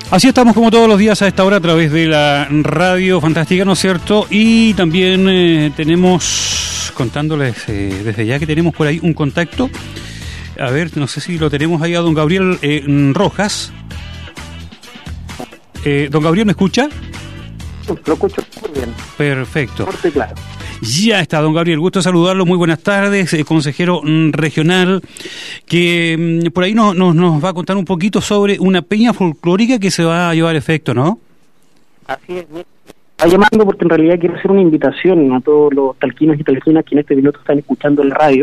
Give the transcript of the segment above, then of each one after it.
Así estamos como todos los días a esta hora a través de la Radio Fantástica, ¿no es cierto? Y también tenemos, contándoles desde ya que tenemos por ahí un contacto. A ver, no sé si lo tenemos ahí a don Gabriel Rojas. Don Gabriel, ¿me escucha? Lo escucho muy bien. Perfecto. Fuerte y claro. Ya está, don Gabriel, gusto saludarlo, muy buenas tardes, consejero regional, que por ahí nos va a contar un poquito sobre una peña folclórica que se va a llevar a efecto, ¿no? Así es, está llamando porque en realidad quiero hacer una invitación a todos los talquinos y talquinas que en este minuto están escuchando en la radio,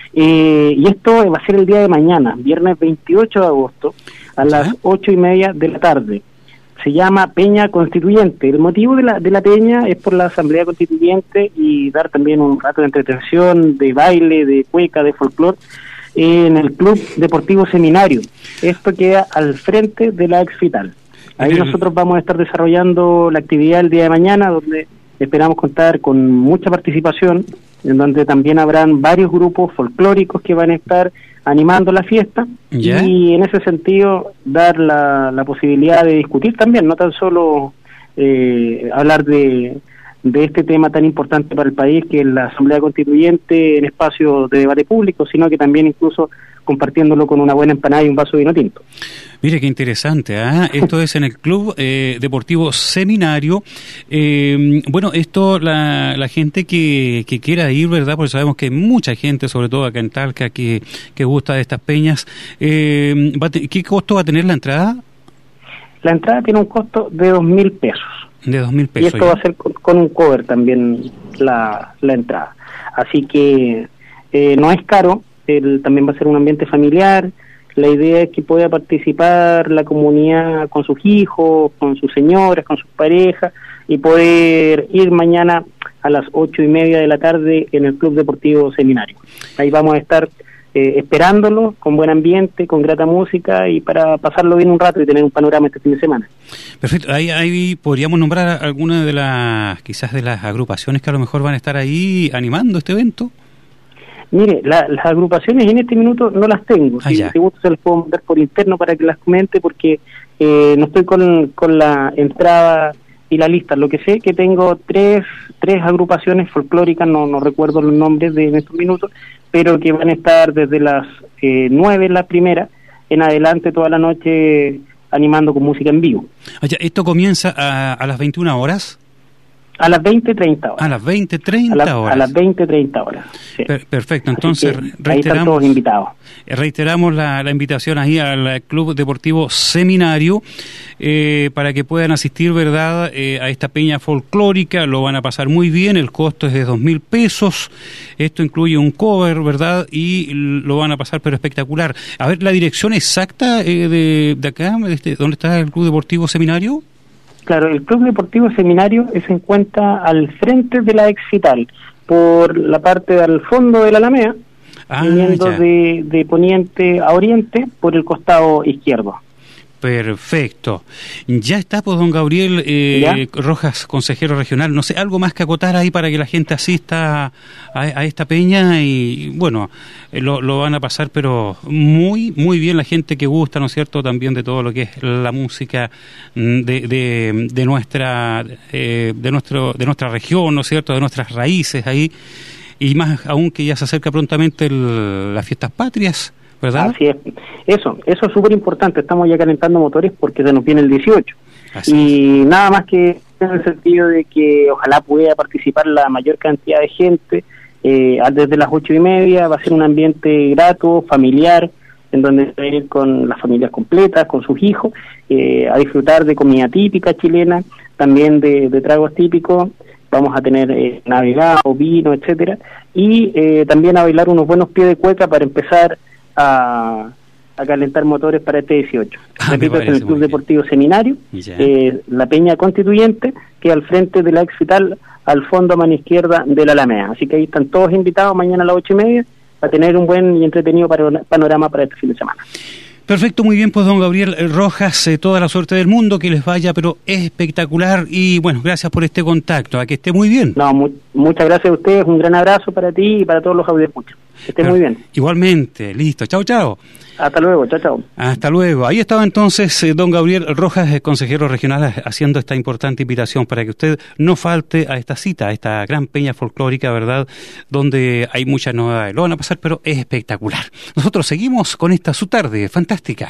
y esto va a ser el día de mañana, viernes 28 de agosto, a las 8:30 de la tarde. Se llama Peña Constituyente. El motivo de la peña es por la Asamblea Constituyente y dar también un rato de entretención, de baile, de cueca, de folclore en el Club Deportivo Seminario. Esto queda al frente de la Exfital. Ahí nosotros vamos a estar desarrollando la actividad el día de mañana, donde esperamos contar con mucha participación, en donde también habrán varios grupos folclóricos que van a estar animando la fiesta. ¿Ya? Y en ese sentido dar la posibilidad de discutir también, no tan solo hablar de este tema tan importante para el país que es la Asamblea Constituyente en espacio de debate público, sino que también incluso compartiéndolo con una buena empanada y un vaso de vino tinto. Mire qué interesante, ¿eh? Esto es en el Club Deportivo Seminario. Bueno, esto la gente que quiera ir, ¿verdad? Porque sabemos que hay mucha gente, sobre todo acá en Talca, que gusta de estas peñas. ¿Qué costo va a tener la entrada? La entrada tiene un costo de 2.000 pesos. De 2.000 pesos. Y esto va a ser con un cover también la entrada. Así que no es caro, también va a ser un ambiente familiar. La idea es que pueda participar la comunidad con sus hijos, con sus señoras, con sus parejas, y poder ir mañana a las 8:30 de la tarde en el Club Deportivo Seminario. Ahí vamos a estar esperándolo con buen ambiente, con grata música y para pasarlo bien un rato y tener un panorama este fin de semana. Perfecto. Ahí podríamos nombrar alguna de quizás de las agrupaciones que a lo mejor van a estar ahí animando este evento. Mire, las agrupaciones en este minuto no las tengo. Si gusta se las puedo mandar por interno para que las comente, porque no estoy con la entrada y la lista. Lo que sé es que tengo tres agrupaciones folclóricas, no recuerdo los nombres en estos minutos, pero que van a estar desde las 9 la primera en adelante toda la noche animando con música en vivo. ¿Esto comienza a las 21 horas? A las 20:30 horas. A las 20:30 horas. A las 20:30 horas. Sí. Perfecto, entonces ahí están todos invitados. Reiteramos la invitación ahí al Club Deportivo Seminario para que puedan asistir, ¿verdad?, a esta peña folclórica. Lo van a pasar muy bien, el costo es de 2.000 pesos. Esto incluye un cover, ¿verdad?, y lo van a pasar pero espectacular. A ver, la dirección exacta de acá, ¿dónde está el Club Deportivo Seminario? Claro, el Club Deportivo Seminario se encuentra al frente de la Exfital, por la parte del fondo de la Alameda, viniendo de poniente a oriente por el costado izquierdo. Perfecto. Ya está, pues, don Gabriel Rojas, consejero regional. No sé, algo más que acotar ahí para que la gente asista a esta peña y, bueno, lo van a pasar, pero muy, muy bien la gente que gusta, ¿no es cierto?, también de todo lo que es la música de nuestra región, ¿no es cierto?, de nuestras raíces ahí, y más aún que ya se acerca prontamente las fiestas patrias, ¿verdad? Así es. Eso es súper importante. Estamos ya calentando motores porque se nos viene el 18. Así es. Nada más que en el sentido de que ojalá pueda participar la mayor cantidad de gente. Desde las 8:30 va a ser un ambiente grato, familiar, en donde va a ir con las familias completas, con sus hijos, a disfrutar de comida típica chilena, también de tragos típicos. Vamos a tener navegado, vino, etcétera, y también a bailar unos buenos pies de cueca para empezar a calentar motores para este 18. Repito, es en el Club Deportivo Seminario, la Peña Constituyente, que al frente de la Exfital, al fondo a mano izquierda de la Alameda. Así que ahí están todos invitados mañana a las 8:30 para tener un buen y entretenido panorama para este fin de semana. Perfecto, muy bien, pues don Gabriel Rojas, toda la suerte del mundo, que les vaya, pero espectacular, y bueno, gracias por este contacto, a que esté muy bien. No, muchas gracias a ustedes, un gran abrazo para ti y para todos los audioscuchas. Que esté muy bien. Igualmente, listo. Chao, chao. Hasta luego, chao, chao. Hasta luego. Ahí estaba entonces don Gabriel Rojas, consejero regional, haciendo esta importante invitación para que usted no falte a esta cita, a esta gran peña folclórica, ¿verdad?, donde hay muchas novedades. Lo van a pasar, pero es espectacular. Nosotros seguimos con esta su tarde fantástica.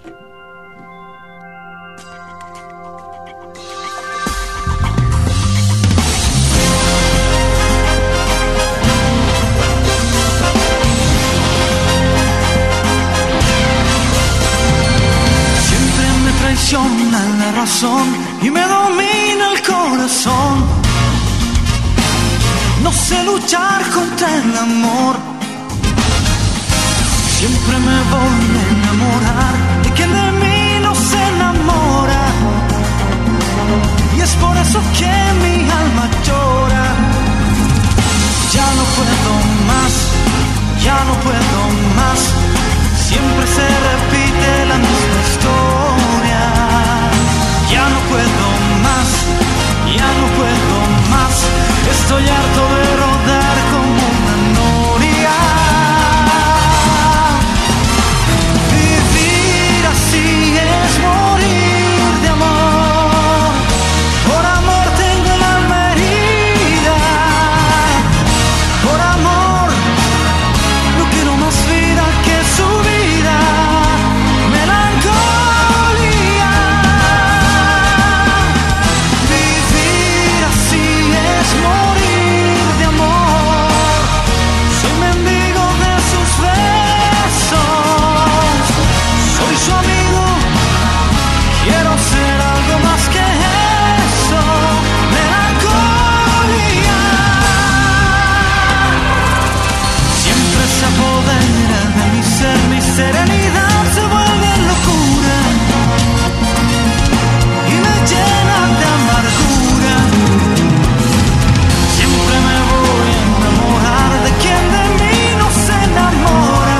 La razón y me domina el corazón. No sé luchar contra el amor. Siempre me voy a enamorar de quien de mí no se enamora. Y es por eso que mi alma llora. Ya no puedo más, ya no puedo más. Siempre se repite la misma historia. Ya no puedo más, ya no puedo más. Estoy harto de rodar como una noria. Vivir así es morir de amor. Por amor tengo el alma herida. Por amor no quiero más vida que su vida. Melancolía. Vivir así es morir de amor. Soy mendigo de sus besos. Soy su amigo. Quiero ser algo más que eso. Melancolía. Siempre se apodera de mi ser, mi serenidad se vuelve locura y me llena de amargura. Siempre me voy a enamorar de quien de mí no se enamora.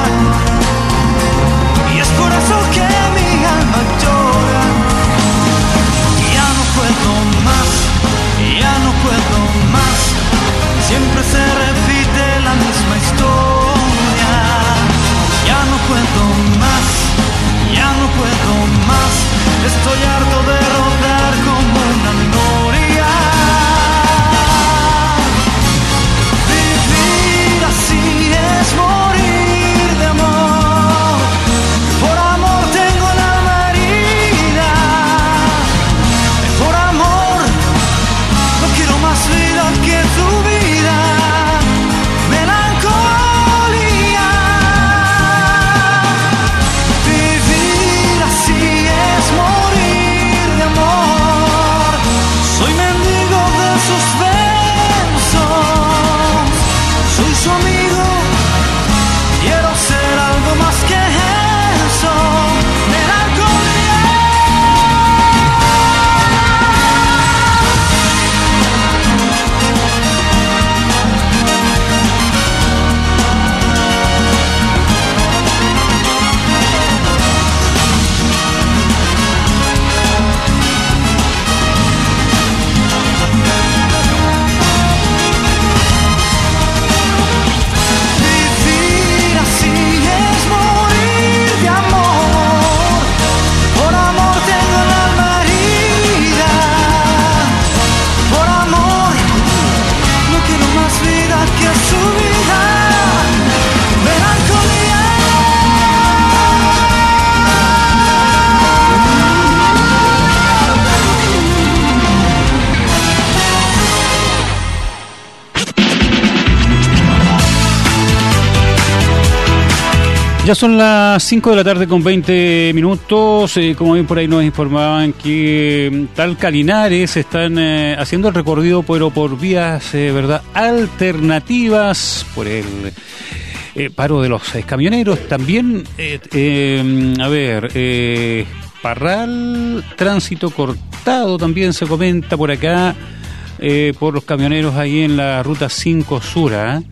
Y es por eso que mi alma llora. Ya no puedo más, ya no puedo más. Siempre se repite la misma historia. Ya no puedo más, ya no puedo más. Estoy harto de rodar como una noria. Vivir así es morir de amor. Por amor tengo el alma herida. Por amor no quiero más vida que tu vida. Melancolía. Vivir así es morir de amor. Soy mendigo de sus besos. Soy su amigo. Quiero ser algo más que eso. Melancolía. Vivir así es morir de amor. Por amor tengo el alma herida. Por amor no quiero más vida que su vida. Melancolía. Ya son las 5 de la tarde con 20 minutos. Como bien por ahí nos informaban que Talca Linares están haciendo el recorrido, pero por vías, ¿verdad?, alternativas, por el paro de los camioneros. También, Parral, tránsito cortado también se comenta por acá, por los camioneros ahí en la ruta 5 Sur.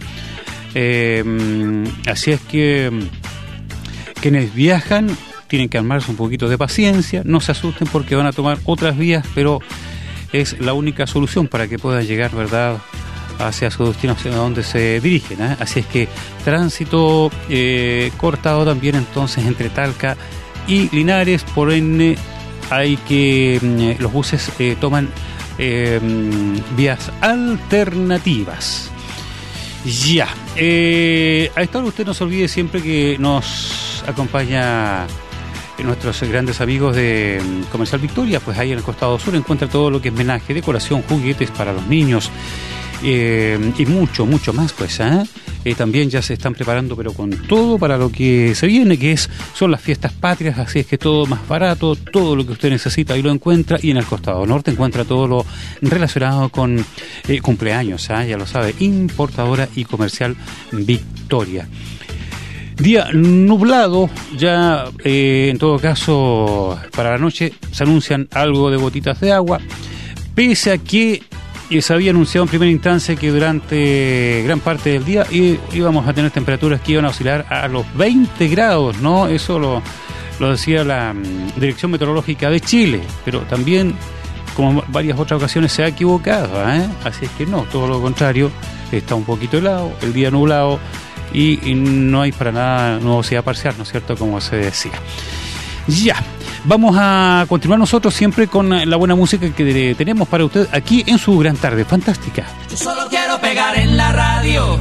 Así es que quienes viajan tienen que armarse un poquito de paciencia, no se asusten porque van a tomar otras vías, pero es la única solución para que puedan llegar, ¿verdad?, hacia su destino, hacia donde se dirigen, ¿eh? Así es que tránsito cortado también entonces entre Talca y Linares, por ende hay que los buses toman vías alternativas. Ya, a esta hora usted no se olvide siempre que nos acompaña nuestros grandes amigos de Comercial Victoria, pues ahí en el costado sur encuentra todo lo que es menaje, decoración, juguetes para los niños y mucho más, pues también ya se están preparando pero con todo para lo que se viene, que son las fiestas patrias, así es que todo más barato, todo lo que usted necesita ahí lo encuentra, y en el costado norte encuentra todo lo relacionado con cumpleaños, ya lo sabe, Importadora y Comercial Victoria. Día nublado, ya en todo caso para la noche se anuncian algo de gotitas de agua, pese a que se había anunciado en primera instancia que durante gran parte del día íbamos a tener temperaturas que iban a oscilar a los 20 grados, ¿no? Eso lo decía la Dirección Meteorológica de Chile, pero también, como en varias otras ocasiones, se ha equivocado, así es que no, todo lo contrario, está un poquito helado, el día nublado, y no hay para nada nubosidad parcial, ¿no es cierto?, como se decía. Ya, vamos a continuar nosotros siempre con la buena música que tenemos para usted aquí en su gran tarde fantástica. Yo solo quiero pegar en la radio.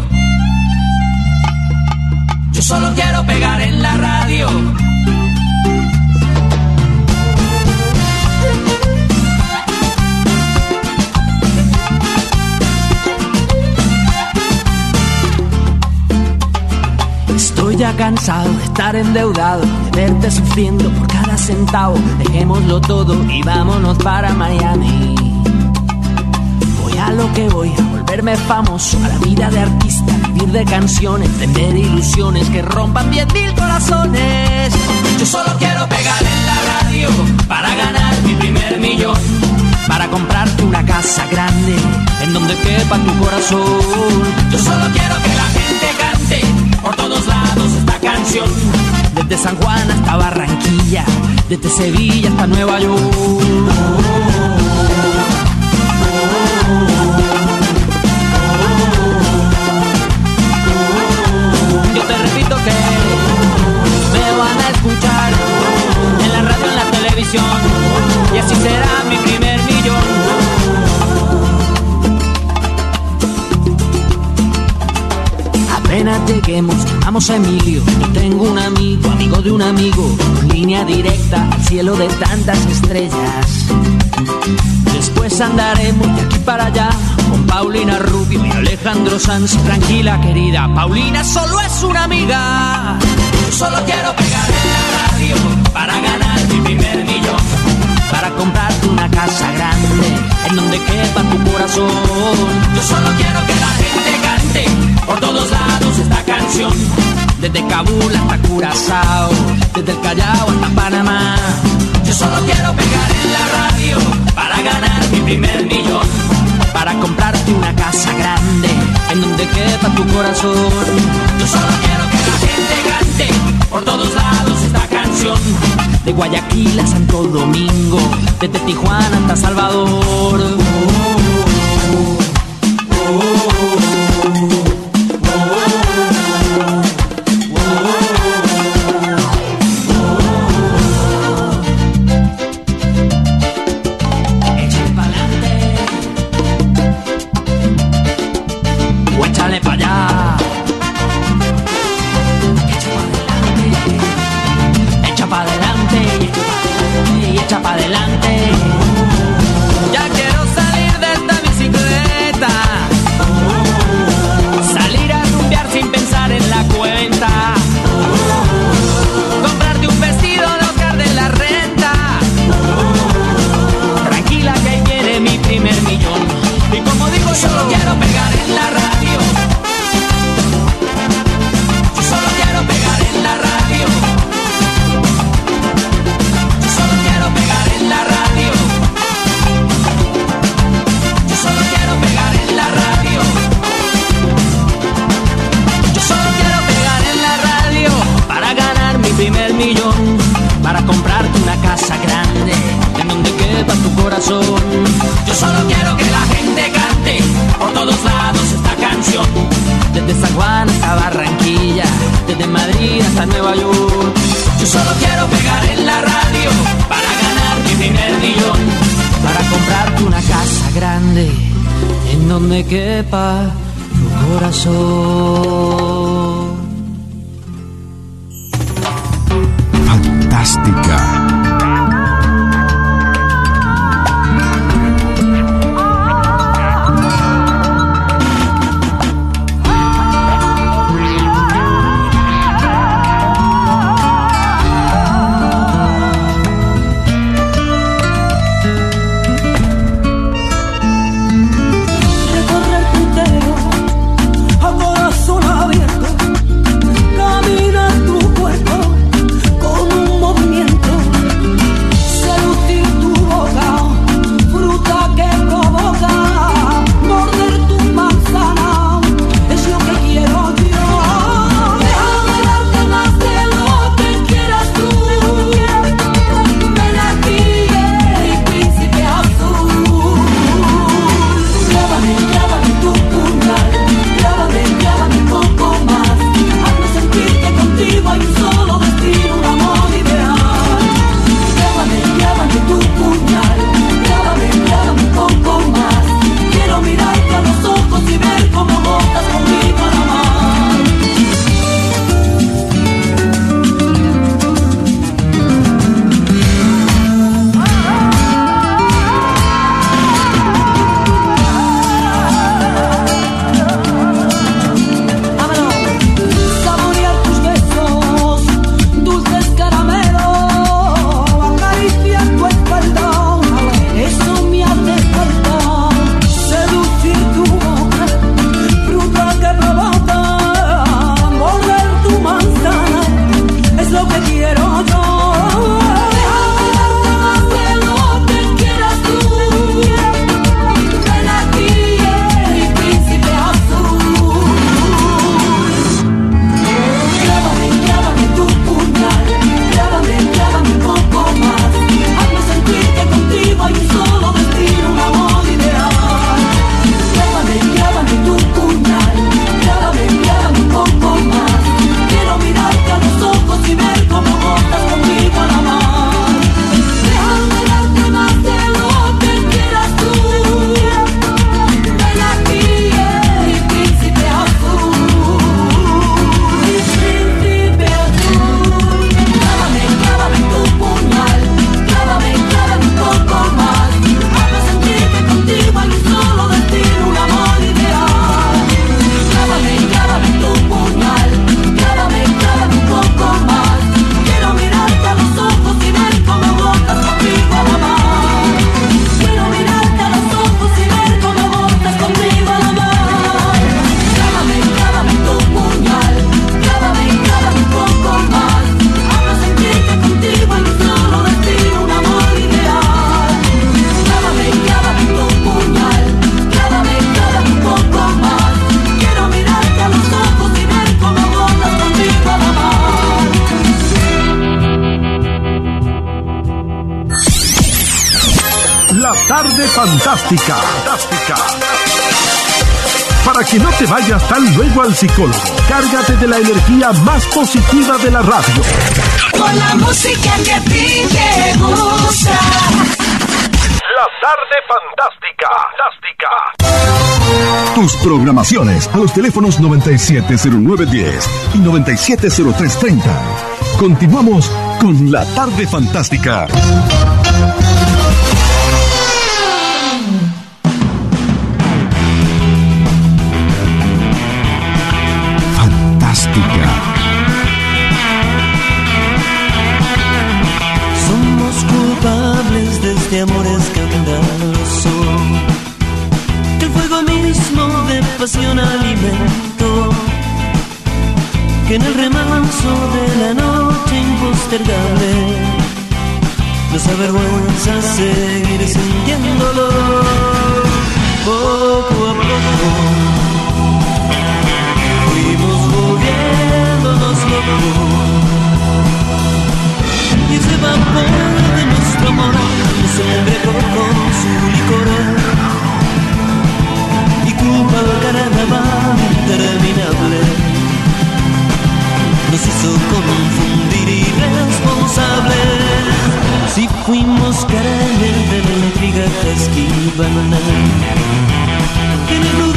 Yo solo quiero pegar en la radio. Estoy ya cansado de estar endeudado, de verte sufriendo por cada centavo. Dejémoslo todo y vámonos para Miami. Voy a lo que voy, a volverme famoso, a la vida de artista, vivir de canciones, vender ilusiones que rompan 10,000 corazones. Yo solo quiero pegar en la radio para ganar mi primer millón, para comprarte una casa grande en donde quepa tu corazón. Yo solo quiero que la gente cante por todos lados esta canción, desde San Juan hasta Barranquilla, desde Sevilla hasta Nueva York. Yo te repito que me van a escuchar en la radio, en la televisión, y así será mi primer millón. Apenas lleguemos, llamamos a Emilio. Yo tengo un amigo de un amigo, línea directa al cielo de tantas estrellas. Después andaremos de aquí para allá con Paulina Rubio y Alejandro Sanz. Tranquila, querida, Paulina solo es una amiga. Yo solo quiero pegar en la radio para ganar mi primer millón, para comprarte una casa grande en donde quepa tu corazón. Yo solo quiero que la gente cante por todos lados esta canción, desde Kabul hasta Curazao, desde el Callao hasta Panamá. Yo solo quiero pegar en la radio para ganar mi primer millón, para comprarte una casa grande en donde quepa tu corazón. Yo solo quiero que la gente cante por todos lados esta canción, de Guayaquil a Santo Domingo, desde Tijuana hasta Salvador. me quepa tu corazón. Fantástica. Tarde Fantástica. Para que no te vayas tan luego al psicólogo, cárgate de la energía más positiva de la radio. Con la música que a ti te gusta. La Tarde Fantástica. Tus programaciones a los teléfonos 970910 y 970330. Continuamos con La Tarde Fantástica. Somos culpables de este amor escandaloso, que el fuego mismo de pasión alimentó, que en el remanso de la noche impostergable nos avergüenza seguir sintiéndolo. Poco a poco fuimos volviéndonos locos, y ese vapor de nuestro amor nos embriagó con su licor, y culpa del carnaval interminable nos hizo confundir irresponsables. Si fuimos carnes de la intriga que esquivan en el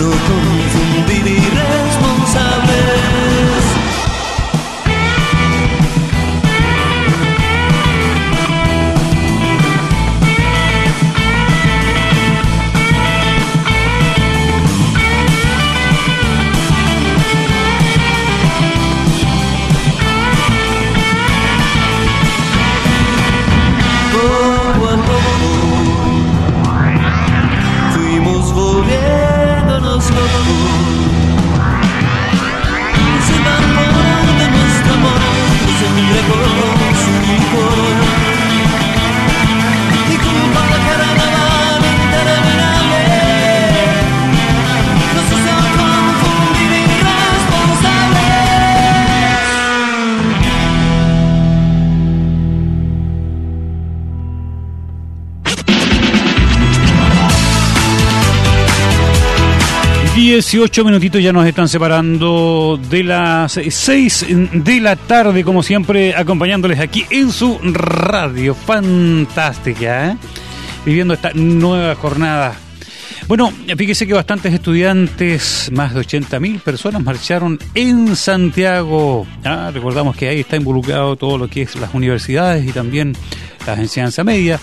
hizo confundir irresponsables. Poco a poco fuimos volviéndonos locos. Se bajó de nuestro amor, se embriagó su licor. Y como para carnaval interminable, nos hizo confundir irresponsables. 18 minutitos ya nos están separando de las 6 de la tarde, como siempre, acompañándoles aquí en su radio fantástica, viviendo esta nueva jornada. Bueno, fíjese que bastantes estudiantes, más de 80.000 personas marcharon en Santiago. Recordamos que ahí está involucrado todo lo que es las universidades y también las enseñanzas medias.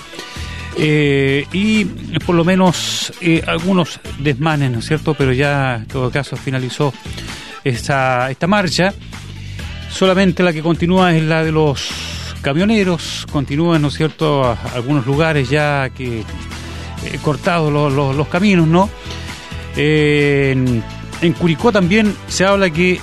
Y por lo menos algunos desmanes, ¿no es cierto? Pero ya en todo caso finalizó esta marcha. Solamente la que continúa es la de los camioneros. Continúan, ¿no es cierto?, algunos lugares ya que cortados los caminos, ¿no? En Curicó también se habla que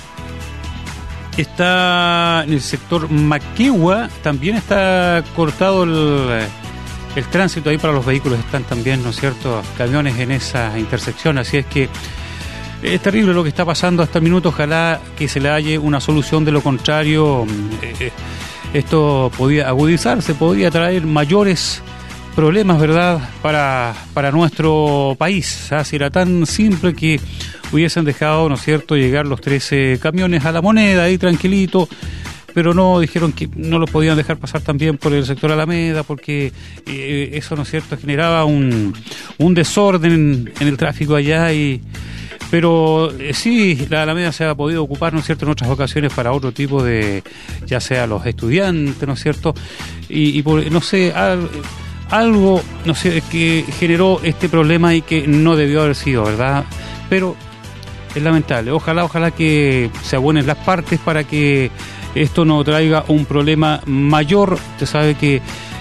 está en el sector Maquegua, también está cortado el tránsito ahí para los vehículos. Están también, ¿no es cierto?, camiones en esa intersección. Así es que es terrible lo que está pasando hasta el minuto. Ojalá que se le halle una solución. De lo contrario, esto podía agudizarse, podría traer mayores problemas, ¿verdad?, para nuestro país. Si era tan simple que hubiesen dejado, ¿no es cierto?, llegar los 13 camiones a La Moneda ahí tranquilito, pero no, dijeron que no lo podían dejar pasar también por el sector Alameda, porque eso, ¿no es cierto?, generaba un desorden en el tráfico allá. Pero sí, la Alameda se ha podido ocupar, ¿no es cierto?, en otras ocasiones para otro tipo de, ya sea los estudiantes, ¿no es cierto?, y por, no sé, algo, no sé, que generó este problema y que no debió haber sido, ¿verdad? Pero es lamentable. Ojalá que se abuenen las partes para que esto no traiga un problema mayor. Usted sabe que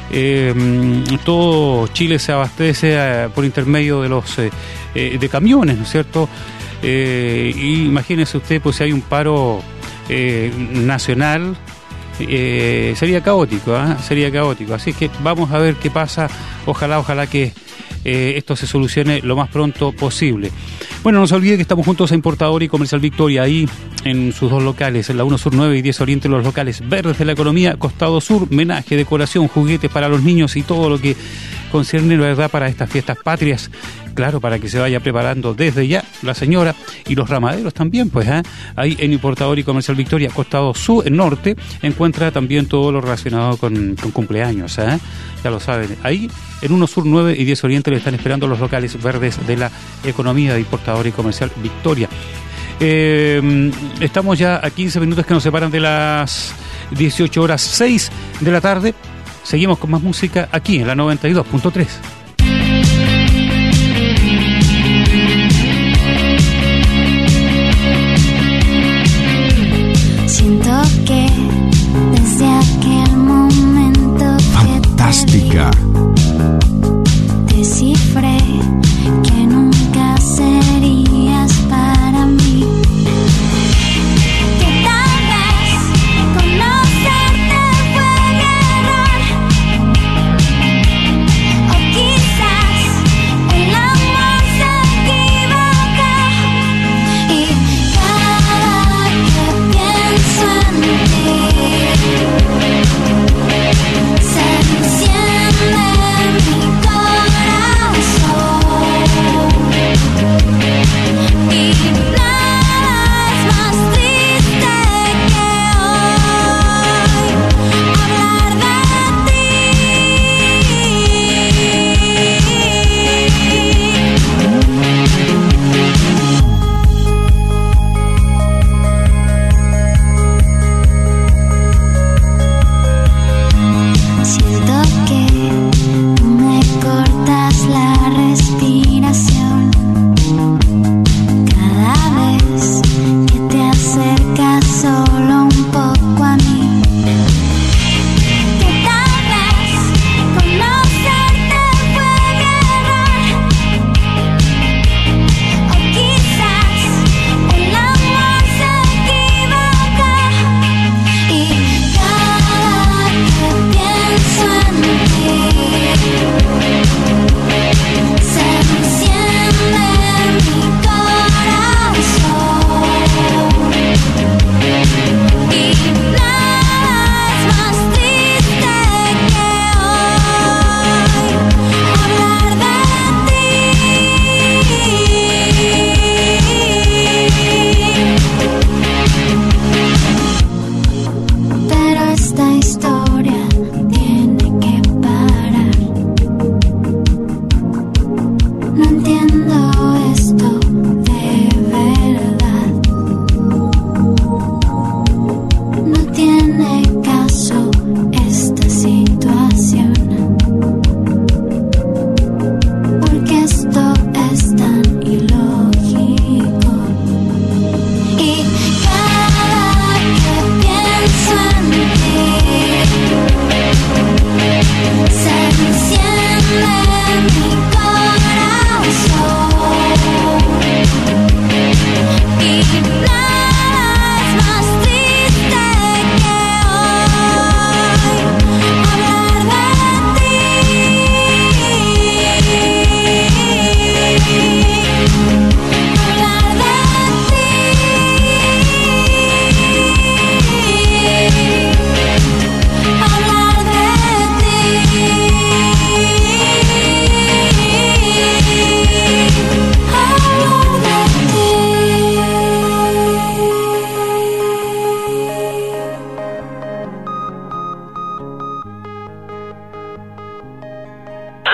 todo Chile se abastece por intermedio de los de camiones, ¿no es cierto? Y imagínese usted, pues si hay un paro nacional, sería caótico, sería caótico. Así que vamos a ver qué pasa. Ojalá que esto se solucione lo más pronto posible. Bueno, no se olvide que estamos juntos a Importador y Comercial Victoria, ahí en sus dos locales, en la 1 Sur 9 y 10 Oriente, los locales verdes de la economía, Costado Sur, menaje, decoración, juguetes para los niños y todo lo que concierne, ¿verdad?, para estas fiestas patrias. Claro, para que se vaya preparando desde ya la señora y los ramaderos también, pues, ahí en Importador y Comercial Victoria, Costado Sur, norte, encuentra también todo lo relacionado con cumpleaños, ya lo saben. Ahí en 1 Sur 9 y 10 Oriente le están esperando los locales verdes de la economía de Importador y Comercial Victoria. Estamos ya a 15 minutos que nos separan de las 18 horas 6 de la tarde. Seguimos con más música aquí en la 92.3. Siento que desde aquel momento Fantástica. que te descifré que nunca serías para mí, que tal vez conocerte fue mi error, o quizás el amor se equivocó, y cada que pienso en ti se enciende mi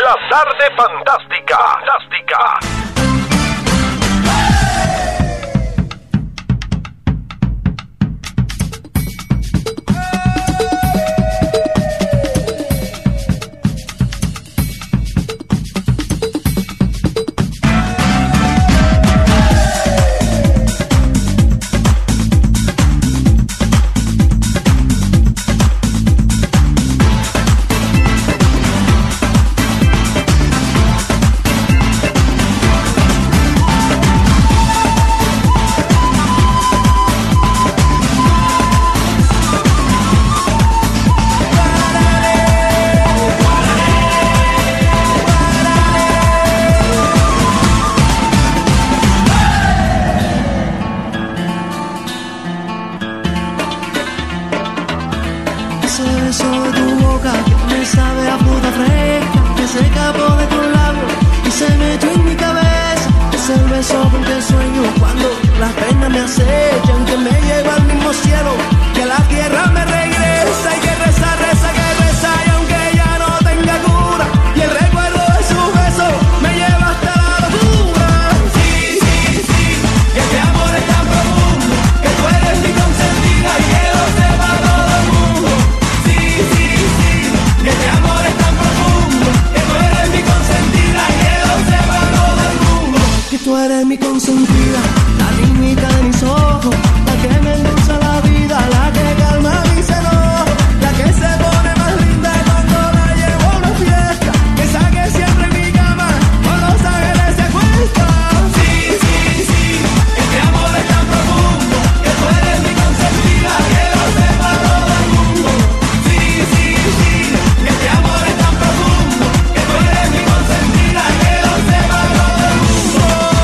Una tarde fantástica. Ese beso de tu boca que me sabe a fruta fresca, que se escapó de tu labio y se metió en mi cabeza. Es el beso con que sueño cuando las penas me acechan, que me lleva al mismo cielo, que la tierra me regresa y que reza, que reza, y aunque ya no tenga cura, y el recuerdo de su beso me lleva hasta la locura. Sí, sí, sí, que este amor es tan profundo, que tú eres mi consentida y que lo sepa todo el mundo. Sí, sí, sí, que este amor es tan profundo, que tú eres mi consentida y que lo sepa todo el mundo. Que tú eres mi consentida, la niñita de mis ojos, la que me endulza la vida, la que calma mis enojos, la que se pone más linda cuando la llevo a una fiesta, que saque siempre mi cama, con los ángeles se acuesta. Sí, sí, sí, este amor es tan profundo, que tú eres mi consentida, que lo sepa todo el mundo. Sí, sí, sí, este amor es tan profundo, que tú eres mi consentida, que lo sepa todo el mundo.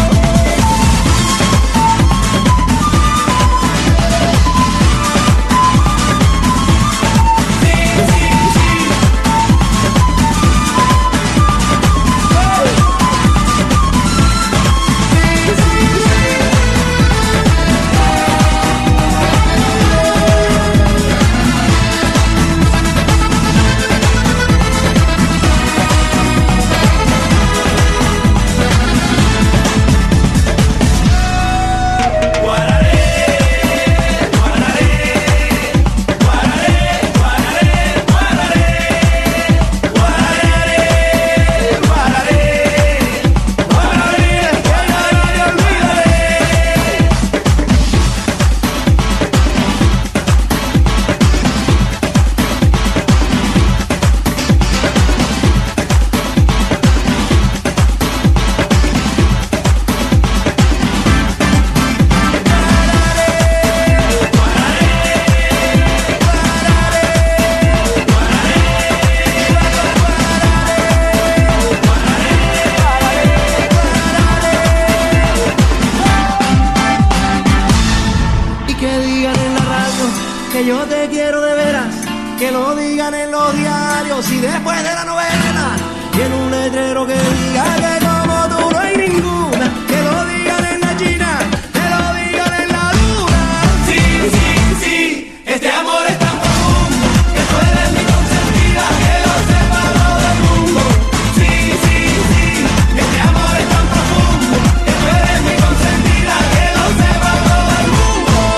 Que yo te quiero de veras, que lo digan en los diarios y después de la novela, y en un letrero que diga que como tú no hay ninguna, que lo digan en la China, que lo digan en la luna. Sí, sí, sí, este amor es tan profundo, que tú eres mi consentida, que lo sepa todo el mundo. Sí, sí, sí, este amor es tan profundo, que tú eres mi consentida, que lo sepa todo el mundo.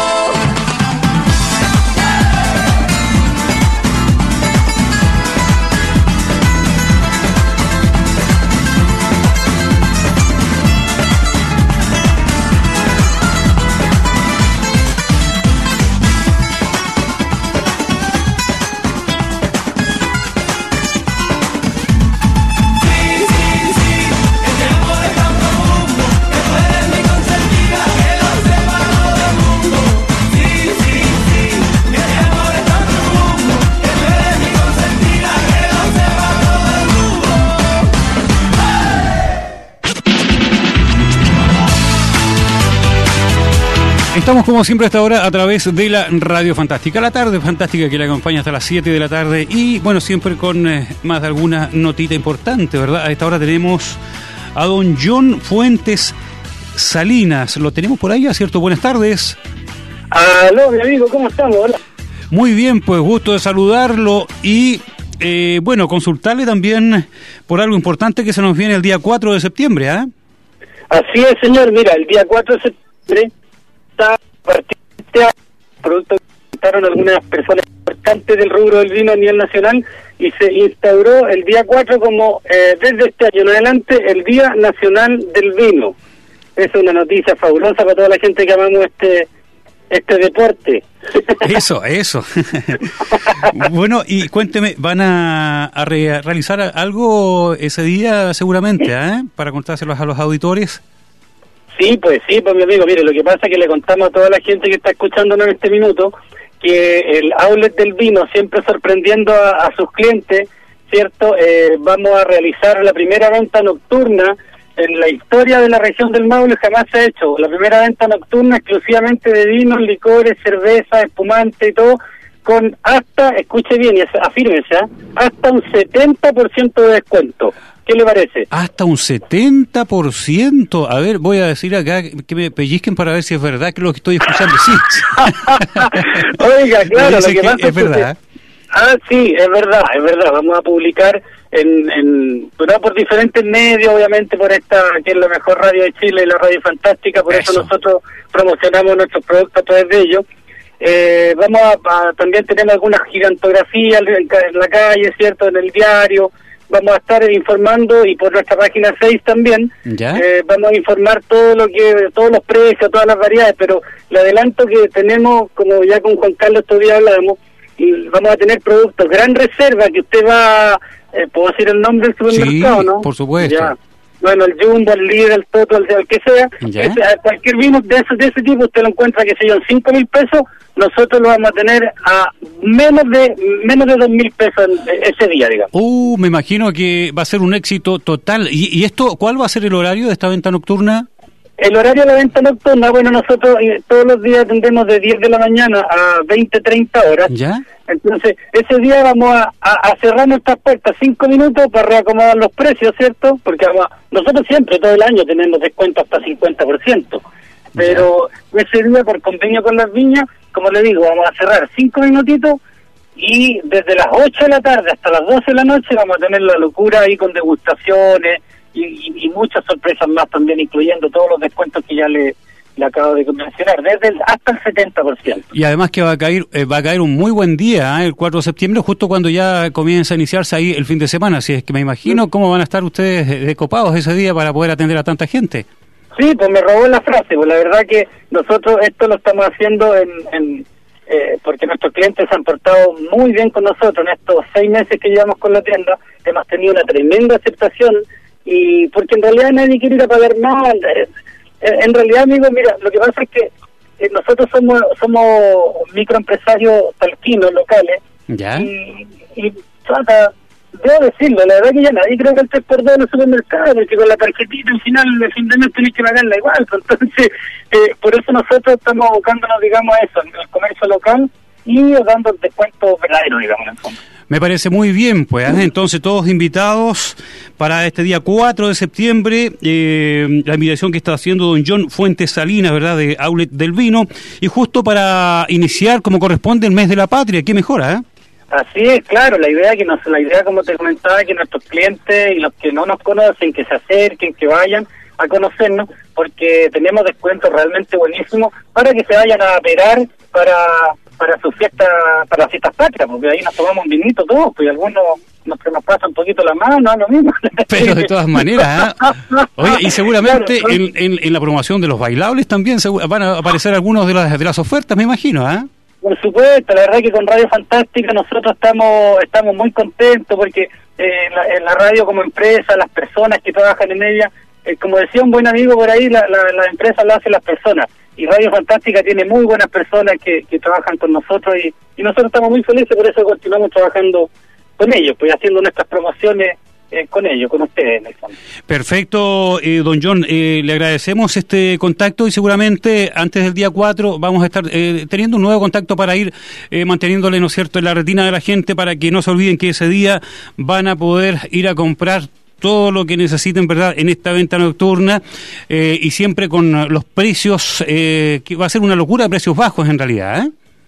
Estamos como siempre a esta hora a través de la Radio Fantástica, la tarde fantástica que le acompaña hasta las 7 de la tarde y bueno, siempre con más de alguna notita importante, ¿verdad? A esta hora tenemos a don John Fuentes Salinas, lo tenemos por ahí, ¿cierto? Buenas tardes. Aló, mi amigo, ¿cómo estamos? Hola. Muy bien, pues gusto de saludarlo y bueno, consultarle también por algo importante que se nos viene el día 4 de septiembre, ¿ah? Así es, señor. Mira, el día 4 de septiembre está partiendo producto que presentaron algunas personas importantes del rubro del vino a nivel nacional y se instauró el día 4 como desde este año en adelante el Día Nacional del Vino. Es una noticia fabulosa para toda la gente que amamos este deporte. Eso. Bueno, y cuénteme, ¿van a realizar algo ese día seguramente, para contárselos a los auditores? Sí, pues mi amigo, mire, lo que pasa es que le contamos a toda la gente que está escuchándonos en este minuto que el outlet del vino, siempre sorprendiendo a sus clientes, ¿cierto? Vamos a realizar la primera venta nocturna en la historia de la región del Maule, jamás se ha hecho. La primera venta nocturna exclusivamente de vinos, licores, cerveza, espumante y todo, con hasta, escuche bien y afírmese, hasta un 70% de descuento. ¿Qué le parece? Hasta un 70%. A ver, voy a decir acá que me pellizquen para ver si es verdad que lo que estoy escuchando. Sí. Oiga, claro, lo que pasa es verdad. Sí, es verdad. Vamos a publicar por diferentes medios, obviamente por esta, que es la mejor radio de Chile, la Radio Fantástica, por eso nosotros promocionamos nuestros productos a través de ellos. Vamos a también tenemos algunas gigantografías en la calle, ¿cierto?, en el diario. Vamos a estar informando y por nuestra página 6 también vamos a informar todos los precios, todas las variedades, pero le adelanto que tenemos, como ya con Juan Carlos todavía hablamos, y vamos a tener productos Gran Reserva que usted va, puedo decir el nombre del supermercado, ¿no? Por supuesto. Ya. Bueno, el Jumbo, el Líder, el Toto, el que sea, cualquier vino de ese tipo usted lo encuentra, que sé yo, en 5.000 pesos, nosotros lo vamos a tener a menos de 2.000 pesos ese día, digamos. Me imagino que va a ser un éxito total. ¿Y esto, cuál va a ser el horario de esta venta nocturna? El horario de la venta nocturna, bueno, nosotros todos los días atendemos de 10 de la mañana a 20-30 horas. ¿Ya? Entonces, ese día vamos a cerrar nuestras puertas 5 minutos para reacomodar los precios, ¿cierto? Porque nosotros siempre, todo el año, tenemos descuento hasta 50%. Pero ese día, por convenio con las viñas, como le digo, vamos a cerrar 5 minutitos y desde las 8 de la tarde hasta las 12 de la noche vamos a tener la locura ahí con degustaciones y muchas sorpresas más también, incluyendo todos los descuentos que ya le acabo de mencionar, hasta el 70%. Y además que va a caer un muy buen día, el 4 de septiembre, justo cuando ya comienza a iniciarse ahí el fin de semana, así es que me imagino cómo van a estar ustedes descopados ese día para poder atender a tanta gente. Sí, pues me robó la frase, pues la verdad que nosotros esto lo estamos haciendo porque nuestros clientes se han portado muy bien con nosotros en estos 6 meses que llevamos con la tienda, hemos tenido una tremenda aceptación y porque en realidad nadie quiere ir a pagar nada. En realidad, amigo, mira, lo que pasa es que nosotros somos microempresarios talquinos locales. ¿Ya? Y trata, debo decirlo, la verdad que ya nadie creo que el 3x2 en el supermercado, porque con la tarjetita al final de fin de mes tenés que pagarla igual. Entonces, por eso nosotros estamos buscándonos, digamos, a eso, el comercio local y dando el descuento verdadero, digamos, en el fondo. Me parece muy bien, pues. Entonces, todos invitados para este día 4 de septiembre, la invitación que está haciendo don John Fuentes Salinas, ¿verdad?, de Outlet del Vino, y justo para iniciar como corresponde el mes de la patria. ¿Qué mejora, Así es, claro, la idea como te comentaba, que nuestros clientes y los que no nos conocen, que se acerquen, que vayan a conocernos, porque tenemos descuentos realmente buenísimos para que se vayan a aperar para su fiesta, para las fiestas patrias, porque ahí nos tomamos un vinito todos, pues algunos nos pasa un poquito la mano, lo mismo. Pero de todas maneras, oye, y seguramente claro, en la promoción de los bailables también van a aparecer algunos de las ofertas, me imagino, Por supuesto, la verdad que con Radio Fantástica nosotros estamos muy contentos porque en la radio como empresa, las personas que trabajan en ella, como decía un buen amigo por ahí, la empresa la hacen las personas. Y Radio Fantástica tiene muy buenas personas que trabajan con nosotros y nosotros estamos muy felices, por eso continuamos trabajando con ellos, pues haciendo nuestras promociones con ellos, con ustedes. Perfecto, don John, le agradecemos este contacto y seguramente antes del día 4 vamos a estar teniendo un nuevo contacto para ir manteniéndole, ¿no es cierto?, en la retina de la gente para que no se olviden que ese día van a poder ir a comprar todo lo que necesiten, ¿verdad?, en esta venta nocturna y siempre con los precios, que va a ser una locura de precios bajos en realidad,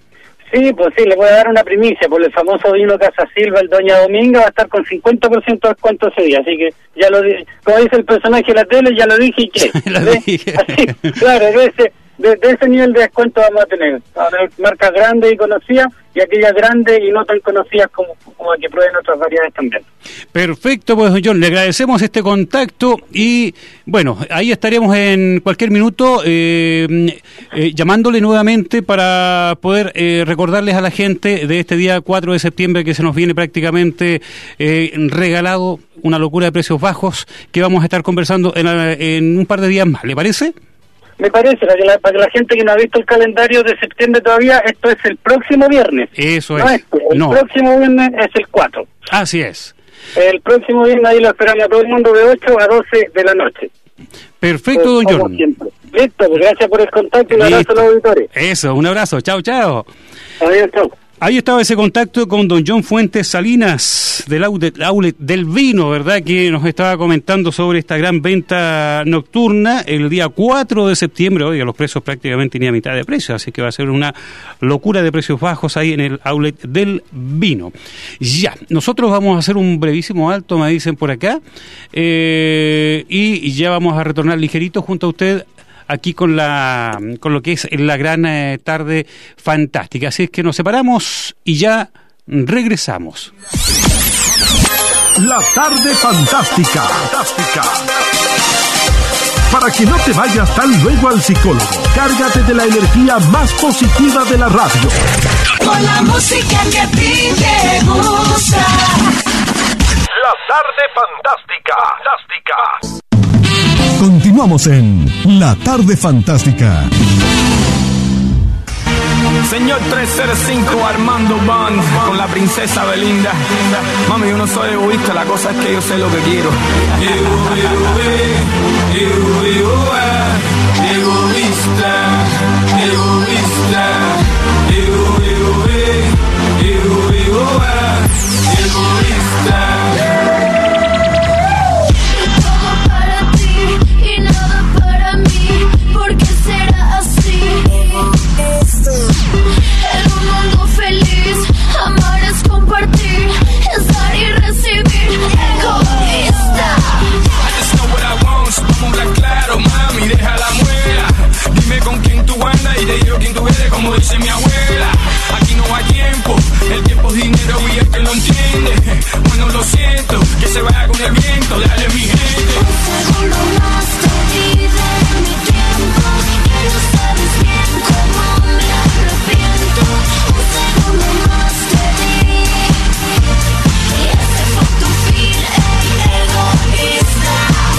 Sí, pues sí, le voy a dar una primicia, por el famoso vino Casa Silva, el Doña Dominga va a estar con 50% de descuento ese día, así que ya lo dije, como dice el personaje de la tele, ya lo dije y qué. Así, claro, de ese nivel de descuento vamos a tener marcas grandes y conocidas y aquellas grandes y no tan conocidas como que prueben otras variedades también. Perfecto, pues don John, le agradecemos este contacto y bueno, ahí estaremos en cualquier minuto llamándole nuevamente para poder recordarles a la gente de este día 4 de septiembre que se nos viene prácticamente regalado, una locura de precios bajos que vamos a estar conversando en un par de días más, ¿le parece? Me parece, para que la gente que no ha visto el calendario de septiembre todavía, esto es el próximo viernes. Eso no es. El próximo viernes es el 4. Así es. El próximo viernes ahí lo esperamos a todo el mundo de 8 a 12 de la noche. Perfecto, don John. Siempre. Listo, pues gracias por el contacto y un abrazo a los auditores. Eso, un abrazo. Chao, chao. Adiós, chao. Ahí estaba ese contacto con don John Fuentes Salinas del outlet del vino, ¿verdad? Que nos estaba comentando sobre esta gran venta nocturna el día 4 de septiembre. Oiga, los precios prácticamente ni a mitad de precio, así que va a ser una locura de precios bajos ahí en el outlet del vino. Ya, nosotros vamos a hacer un brevísimo alto, me dicen por acá, y ya vamos a retornar ligerito junto a usted aquí con lo que es la gran tarde fantástica. Así es que nos separamos y ya regresamos. La tarde fantástica. Para que no te vayas tan luego al psicólogo, cárgate de la energía más positiva de la radio. Con la música que a ti te gusta. La tarde fantástica. Continuamos en La Tarde Fantástica. Señor 305 Armando Band con la princesa Belinda. Mami, yo no soy egoísta, la cosa es que yo sé lo que quiero. Y te digo quién tú eres, como dice mi abuela. Aquí no hay tiempo, el tiempo es dinero y el que lo entiende. Bueno, lo siento, que se vaya con el viento, dale mi gente. Un segundo más te di de mi tiempo y no sabes bien cómo me arrepiento. Un segundo más te di y ese fue tu fin, egoísta.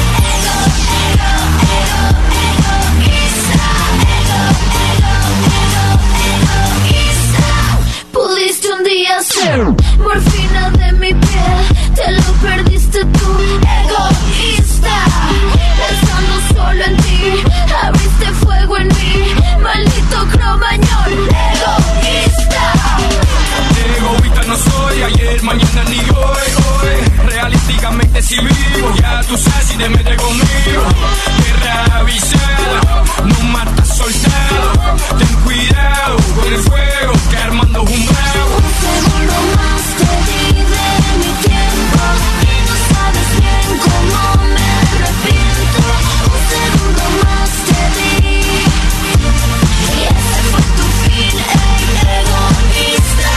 Pudiste un día ser morfina de mi piel, te lo perdiste tú, egoísta. Pensando solo en ti, abriste fuego en mí, maldito cromañón, egoísta. Egoísta no soy, ayer, mañana ni hoy. Realísticamente si vivo, ya tú sabes si te metes conmigo. Guerra avisada, no matas soldado. Ten cuidado con el fuego, que Armando es un bravo. Un segundo más te di de mi tiempo y no sabes bien cómo me arrepiento. Un segundo más te di y ese fue tu fin, egoísta.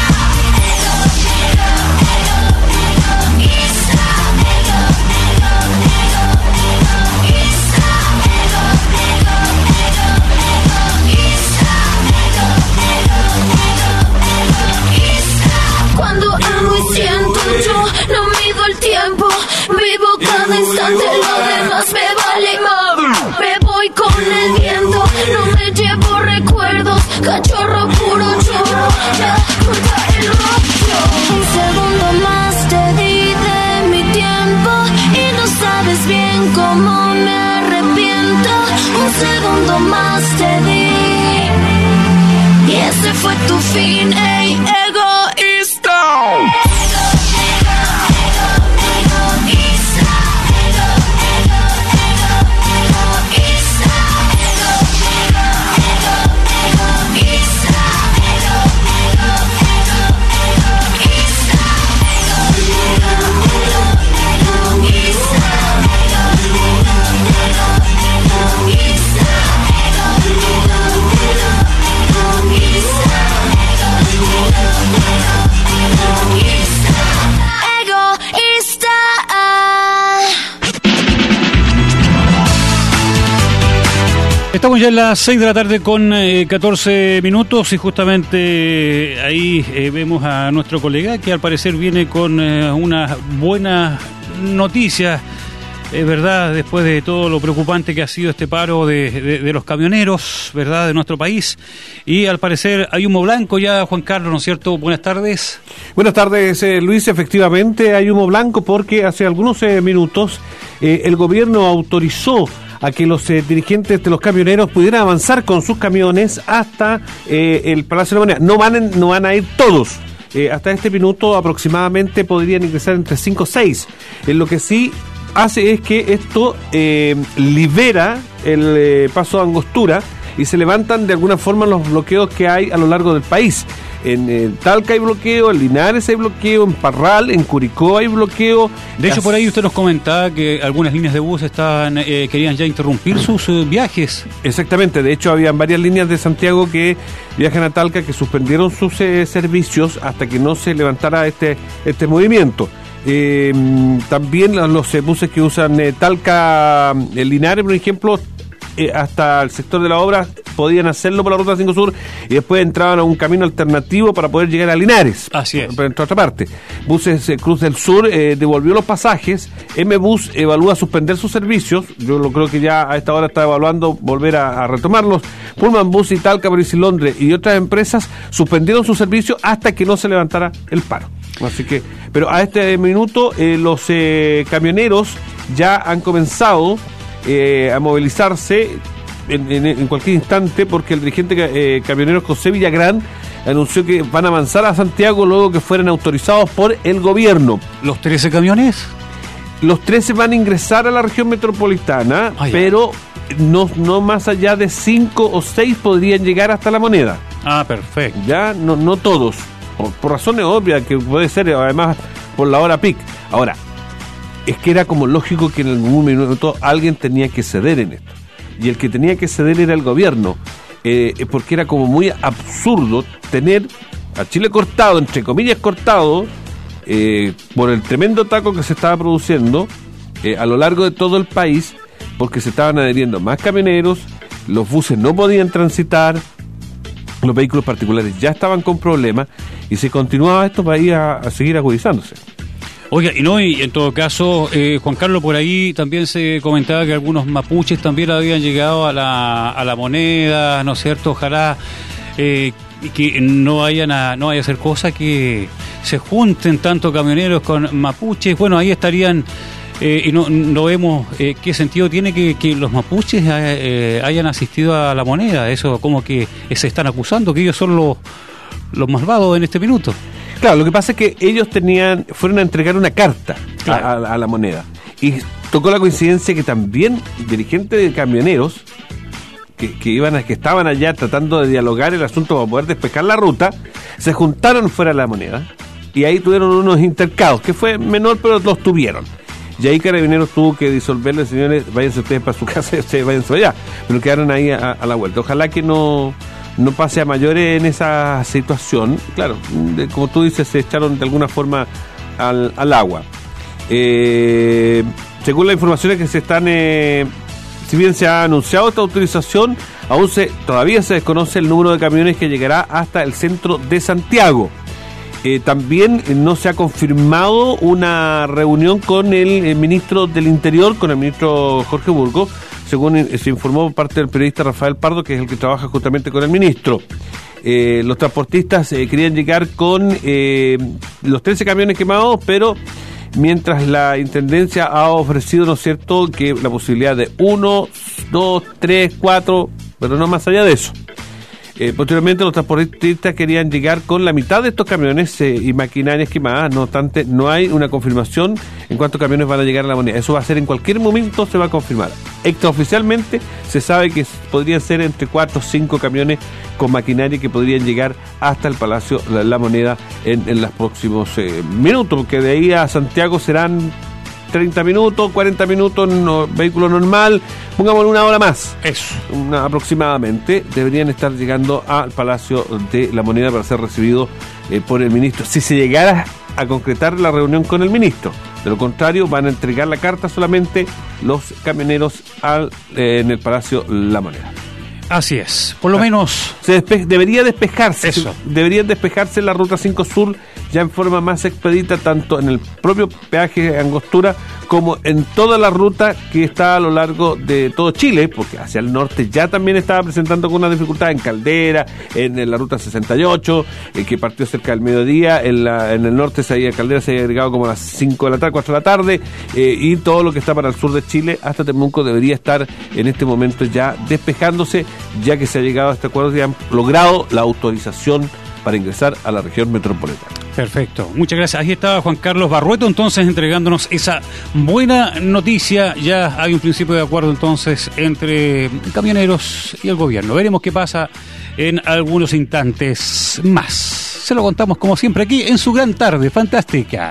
Cuando amo y siento, yo no mido el tiempo, vivo cada instante, lo demás me vale más. Me voy con el viento, no me llevo recuerdos, cachorro puro chorro, ya corta el rollo. Un segundo más te di de mi tiempo y no sabes bien cómo me arrepiento. Un segundo más te di y ese fue tu fin, ey, egoísta. Estamos ya en las 6 de la tarde con 14 minutos y justamente ahí vemos a nuestro colega que al parecer viene con unas buenas noticias, es verdad, después de todo lo preocupante que ha sido este paro de los camioneros, verdad, de nuestro país. Y al parecer hay humo blanco ya, Juan Carlos, ¿no es cierto? Buenas tardes. Buenas tardes, Luis. Efectivamente hay humo blanco porque hace algunos minutos el gobierno autorizó a que los dirigentes de los camioneros pudieran avanzar con sus camiones hasta el Palacio de la Moneda. No van a ir todos. Hasta este minuto aproximadamente podrían ingresar entre 5 o 6. Lo que sí hace es que esto libera el paso de Angostura y se levantan de alguna forma los bloqueos que hay a lo largo del país. En Talca hay bloqueo, en Linares hay bloqueo, en Parral, en Curicó hay bloqueo. De hecho, por ahí usted nos comentaba que algunas líneas de bus querían ya interrumpir sus viajes. Exactamente, de hecho habían varias líneas de Santiago que viajan a Talca que suspendieron sus servicios hasta que no se levantara este movimiento. También los buses que usan Talca, Linares, por ejemplo, hasta el sector de la obra podían hacerlo por la ruta 5 Sur y después entraban a un camino alternativo para poder llegar a Linares. Así es. Por otra parte, Buses Cruz del Sur devolvió los pasajes. M-Bus evalúa suspender sus servicios. Yo lo creo que ya a esta hora está evaluando volver a retomarlos. Pullman Bus y Talca, París y Londres y otras empresas suspendieron sus servicios hasta que no se levantara el paro. Así que, pero a este minuto los camioneros ya han comenzado a movilizarse en cualquier instante, porque el dirigente camionero José Villagrán anunció que van a avanzar a Santiago luego que fueran autorizados por el gobierno. ¿Los 13 camiones? Los 13 van a ingresar a la región metropolitana, pero no más allá de 5 o 6 podrían llegar hasta La Moneda. Ah, perfecto. Ya no todos, por razones obvias, que puede ser además por la hora peak. Ahora, es que era como lógico que en algún minuto alguien tenía que ceder en esto. Y el que tenía que ceder era el gobierno. Porque era como muy absurdo tener a Chile cortado, entre comillas cortado, por el tremendo taco que se estaba produciendo a lo largo de todo el país, porque se estaban adheriendo más camioneros, los buses no podían transitar, los vehículos particulares ya estaban con problemas, y se continuaba esto para ir a seguir agudizándose. Oiga, y en todo caso, Juan Carlos, por ahí también se comentaba que algunos mapuches también habían llegado a la Moneda, ¿no es cierto? Ojalá que no vaya a ser cosa que se junten tanto camioneros con mapuches. Bueno, ahí estarían, y no vemos qué sentido tiene que los mapuches hayan asistido a la Moneda. Eso como que se están acusando, que ellos son los malvados en este minuto. Claro, lo que pasa es que ellos fueron a entregar una carta a la Moneda, y tocó la coincidencia que también dirigentes de camioneros que estaban allá tratando de dialogar el asunto para poder despejar la ruta, se juntaron fuera de la Moneda y ahí tuvieron unos intercados, que fue menor, pero los tuvieron. Y ahí Carabineros tuvo que disolverle, señores, váyanse ustedes para su casa, ustedes váyanse allá, pero quedaron ahí a la vuelta. Ojalá que no pase a mayores en esa situación. Claro, como tú dices, se echaron de alguna forma al agua. Según las informaciones que se están, si bien se ha anunciado esta autorización, todavía se desconoce el número de camiones que llegará hasta el centro de Santiago. También no se ha confirmado una reunión con el ministro del Interior, con el ministro Jorge Burgos, según se informó por parte del periodista Rafael Pardo, que es el que trabaja justamente con el ministro. Los transportistas querían llegar con los 13 camiones quemados, pero mientras la Intendencia ha ofrecido, ¿no es cierto?, que la posibilidad de 1, 2, 3, 4, pero no más allá de eso. Posteriormente los transportistas querían llegar con la mitad de estos camiones y maquinarias quemadas. No obstante, no hay una confirmación en cuántos camiones van a llegar a la Moneda. Eso va a ser en cualquier momento, se va a confirmar. Extraoficialmente se sabe que podrían ser entre 4 o 5 camiones con maquinaria que podrían llegar hasta el Palacio de la Moneda en los próximos minutos, porque de ahí a Santiago serán 30 minutos, 40 minutos, vehículo normal, pongámosle una hora más. Eso. Aproximadamente deberían estar llegando al Palacio de la Moneda para ser recibidos por el ministro, si se llegara a concretar la reunión con el ministro. De lo contrario, van a entregar la carta solamente los camioneros en el Palacio La Moneda. Así es, por lo menos debería despejarse. Eso. Deberían despejarse la Ruta 5 Sur ya en forma más expedita, tanto en el propio peaje Angostura como en toda la ruta que está a lo largo de todo Chile, porque hacia el norte ya también estaba presentando alguna dificultad en Caldera, en la Ruta 68, que partió cerca del mediodía, en el norte Caldera se había agregado como a las 5 de la tarde, 4 de la tarde, y todo lo que está para el sur de Chile hasta Temuco debería estar en este momento ya despejándose, ya que se ha llegado a este acuerdo y han logrado la autorización para ingresar a la región metropolitana. Perfecto, muchas gracias. Ahí estaba Juan Carlos Barrueto entonces entregándonos esa buena noticia. Ya hay un principio de acuerdo entonces entre camioneros y el gobierno. Veremos qué pasa en algunos instantes más. Se lo contamos como siempre aquí en su gran tarde fantástica.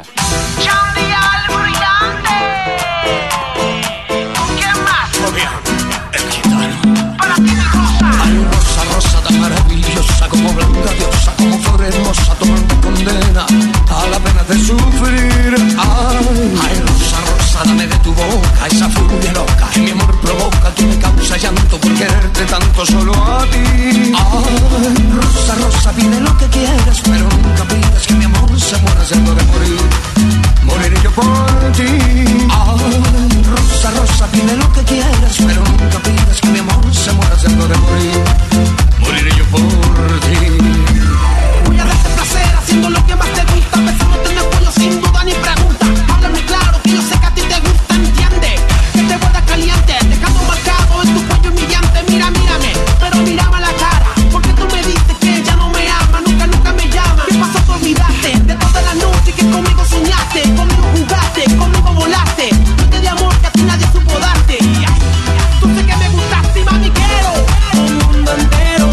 Maravillosa, como blanca diosa, como flor hermosa, tomando condena a la pena de sufrir. Ay, rosa, rosa, dame de tu boca esa furia loca que mi amor provoca, tú me causas llanto por quererte tanto solo a ti. Ay, rosa, rosa, pide lo que quieras, pero nunca pidas que mi amor se muera siendo de morir. Moriré yo por ti. Ay, rosa, rosa, pide lo que quieras, pero nunca pidas que mi amor se muera siendo de morir. Moriré yo por ti. Voy a darte placer haciendo lo que más te gusta, besándote en el cuello sin duda ni pregunta. Háblame claro que yo sé que a ti te gusta, entiende que te vuelva caliente, dejando marcado en tu cuello humillante. Mira, mírame, pero mírame a la cara, porque tú me dices que ella no me ama, nunca, nunca me llama. ¿Qué pasó? Te olvidaste de toda la noche que conmigo soñaste, conmigo jugaste, conmigo volaste. Yo te di amor que a ti nadie supo darte. Tú sé que me gustaste y mami quiero un mundo entero.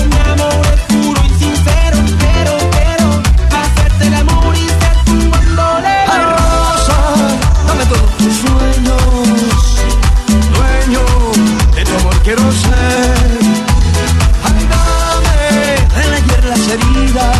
Quiero ser, ay dame de ayer las heridas,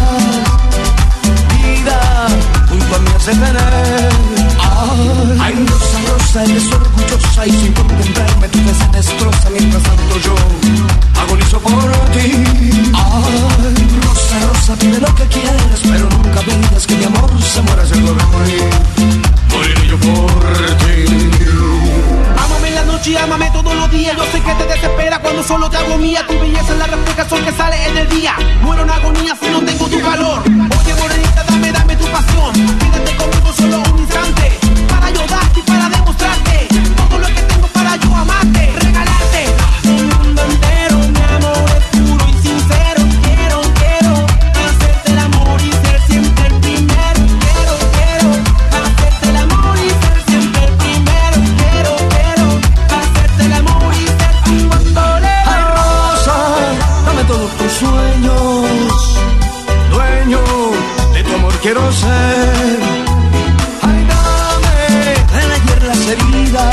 vida junto a mí hace tener. Ay rosa, rosa, eres orgullosa y sin contemplarme tú te destroza, mientras tanto yo agonizo por ti. Ay rosa, rosa, pide lo que quieras, pero nunca pidas que mi amor se muera siendo de morir. Moriré yo por ti. Ámame en la noche y ámame todos los días. Yo sé que te desespera cuando solo te hago mía. Tu belleza es la reflejación que sale en el día. Muero en agonía si no tengo tu calor. Oye, morenita, dame tu pasión. Quédate conmigo solo un instante, para ayudarte y para demostrarte todo lo que tengo para yo amarte. Regalarte un mundo entero. Mi amor es puro y sincero. Quiero hacerte el amor y ser siempre el primero. Quiero hacerte el amor y ser siempre el primero. Quiero hacerte el amor y ser tu bandolero. Ay rosa, dame todos tus sueños, dueño de tu amor quiero ser. Ay dame de ayer las heridas,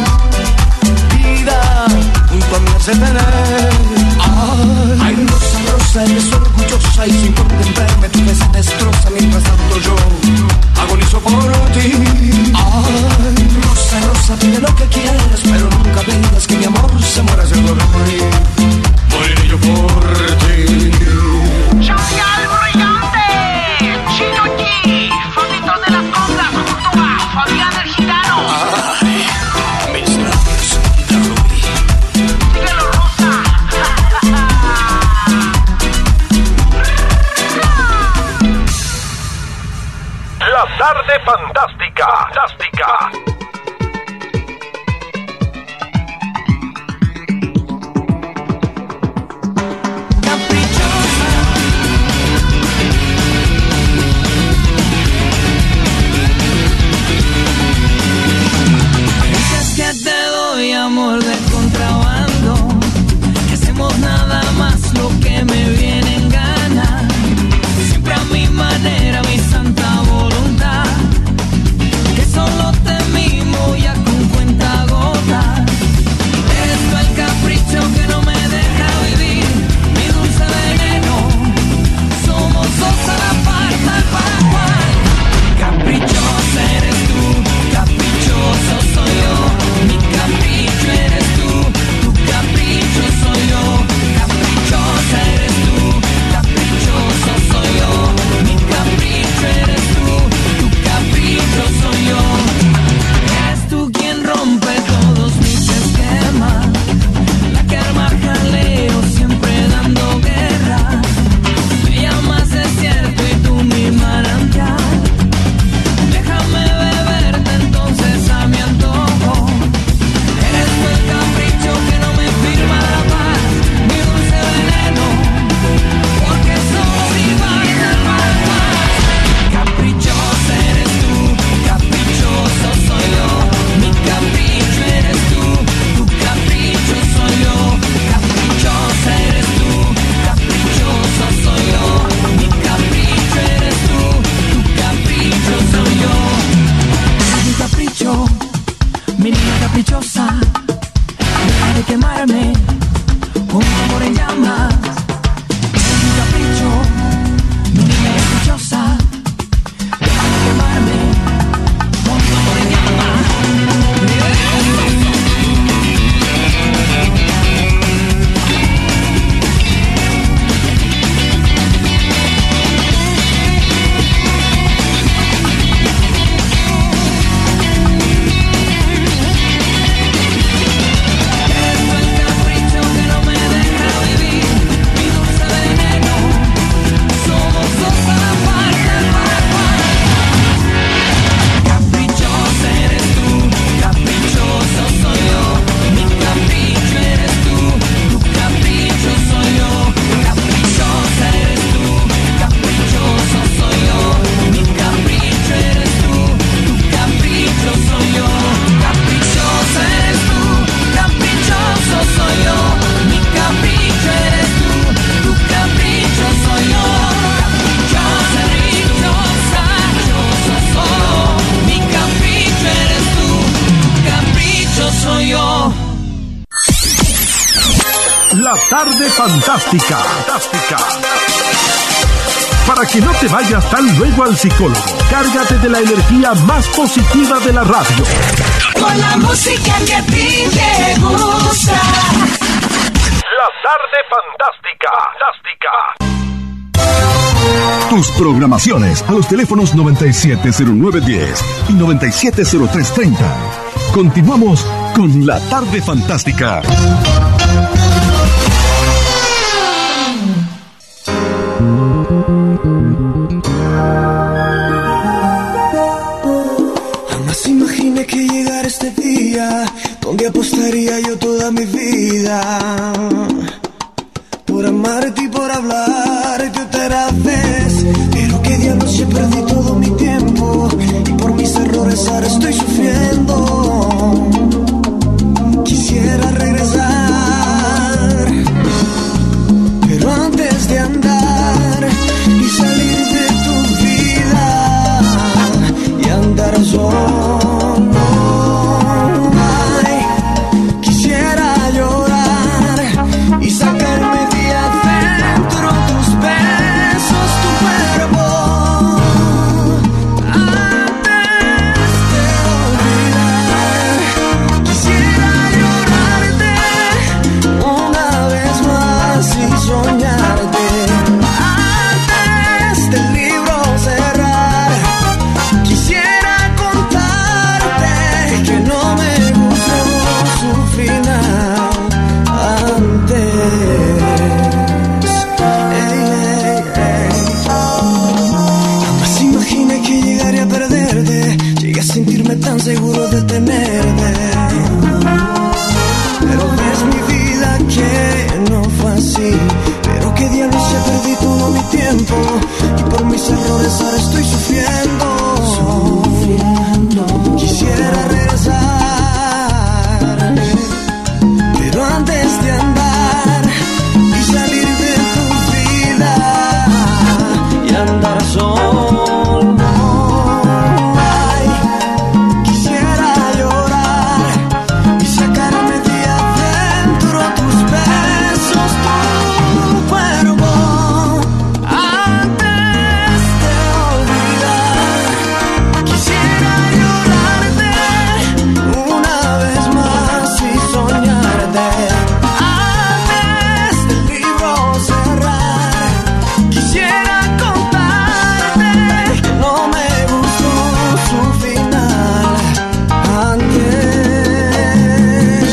vida junto a mí hace tener. Ay rosa, rosa, eres orgullosa y sin contemplarme tú me destroza, mientras tanto yo agonizo por ti. Ay rosa, rosa, pide lo que quieras, pero nunca pidas que mi amor se muera siendo de morir. Moriré yo por ti. Soy algo brillante, Chino G, Fabito de las Congas, junto a Fabián el Gitano. Ay, mis labios de rubí. Dígalo, Rosa. La tarde fantástica, fantástica. Que te doy amor de contrabando, que hacemos nada más lo que me viene en gana, siempre a mi manera, mi santa voluntad, que solo te mimo y La tarde fantástica. Para que no te vayas tan luego al psicólogo, cárgate de la energía más positiva de la radio. Con la música que a ti te gusta. La tarde fantástica. Tus programaciones a los teléfonos 970910 y 970330. Continuamos con La Tarde Fantástica. Jamás imaginé que llegara este día donde apostaría yo toda mi vida por amarte y por hablarte otra vez. Pero qué diablos, yo perdí todo mi tiempo y por mis errores ahora estoy sufriendo. Quisiera regresar, pero antes de andar y salir de tu vida y andar solo, ay, quisiera llorar y sacarme de adentro tus besos, tu cuerpo. Antes de olvidar, quisiera llorarte una vez más y soñarte. Antes del libro cerrar, quisiera contarte que no me gustó su final. Antes, jamás imaginé que llegaría a perderte. Llegué a sentirme tan seguro de tenerte. Pero ves mi vida que no fue así. Pero qué diablos, ya perdí todo mi tiempo y por mis errores ahora estoy sufriendo. Quisiera regresar, pero antes de andar y salir de tu vida y andar solo, ay, quisiera llorar y sacarme de adentro tus besos, tu cuerpo. Antes de olvidar, quisiera llorarte una vez más y soñarte. Antes del libro cerrar, quisiera contarte que no me gustó su final. Antes,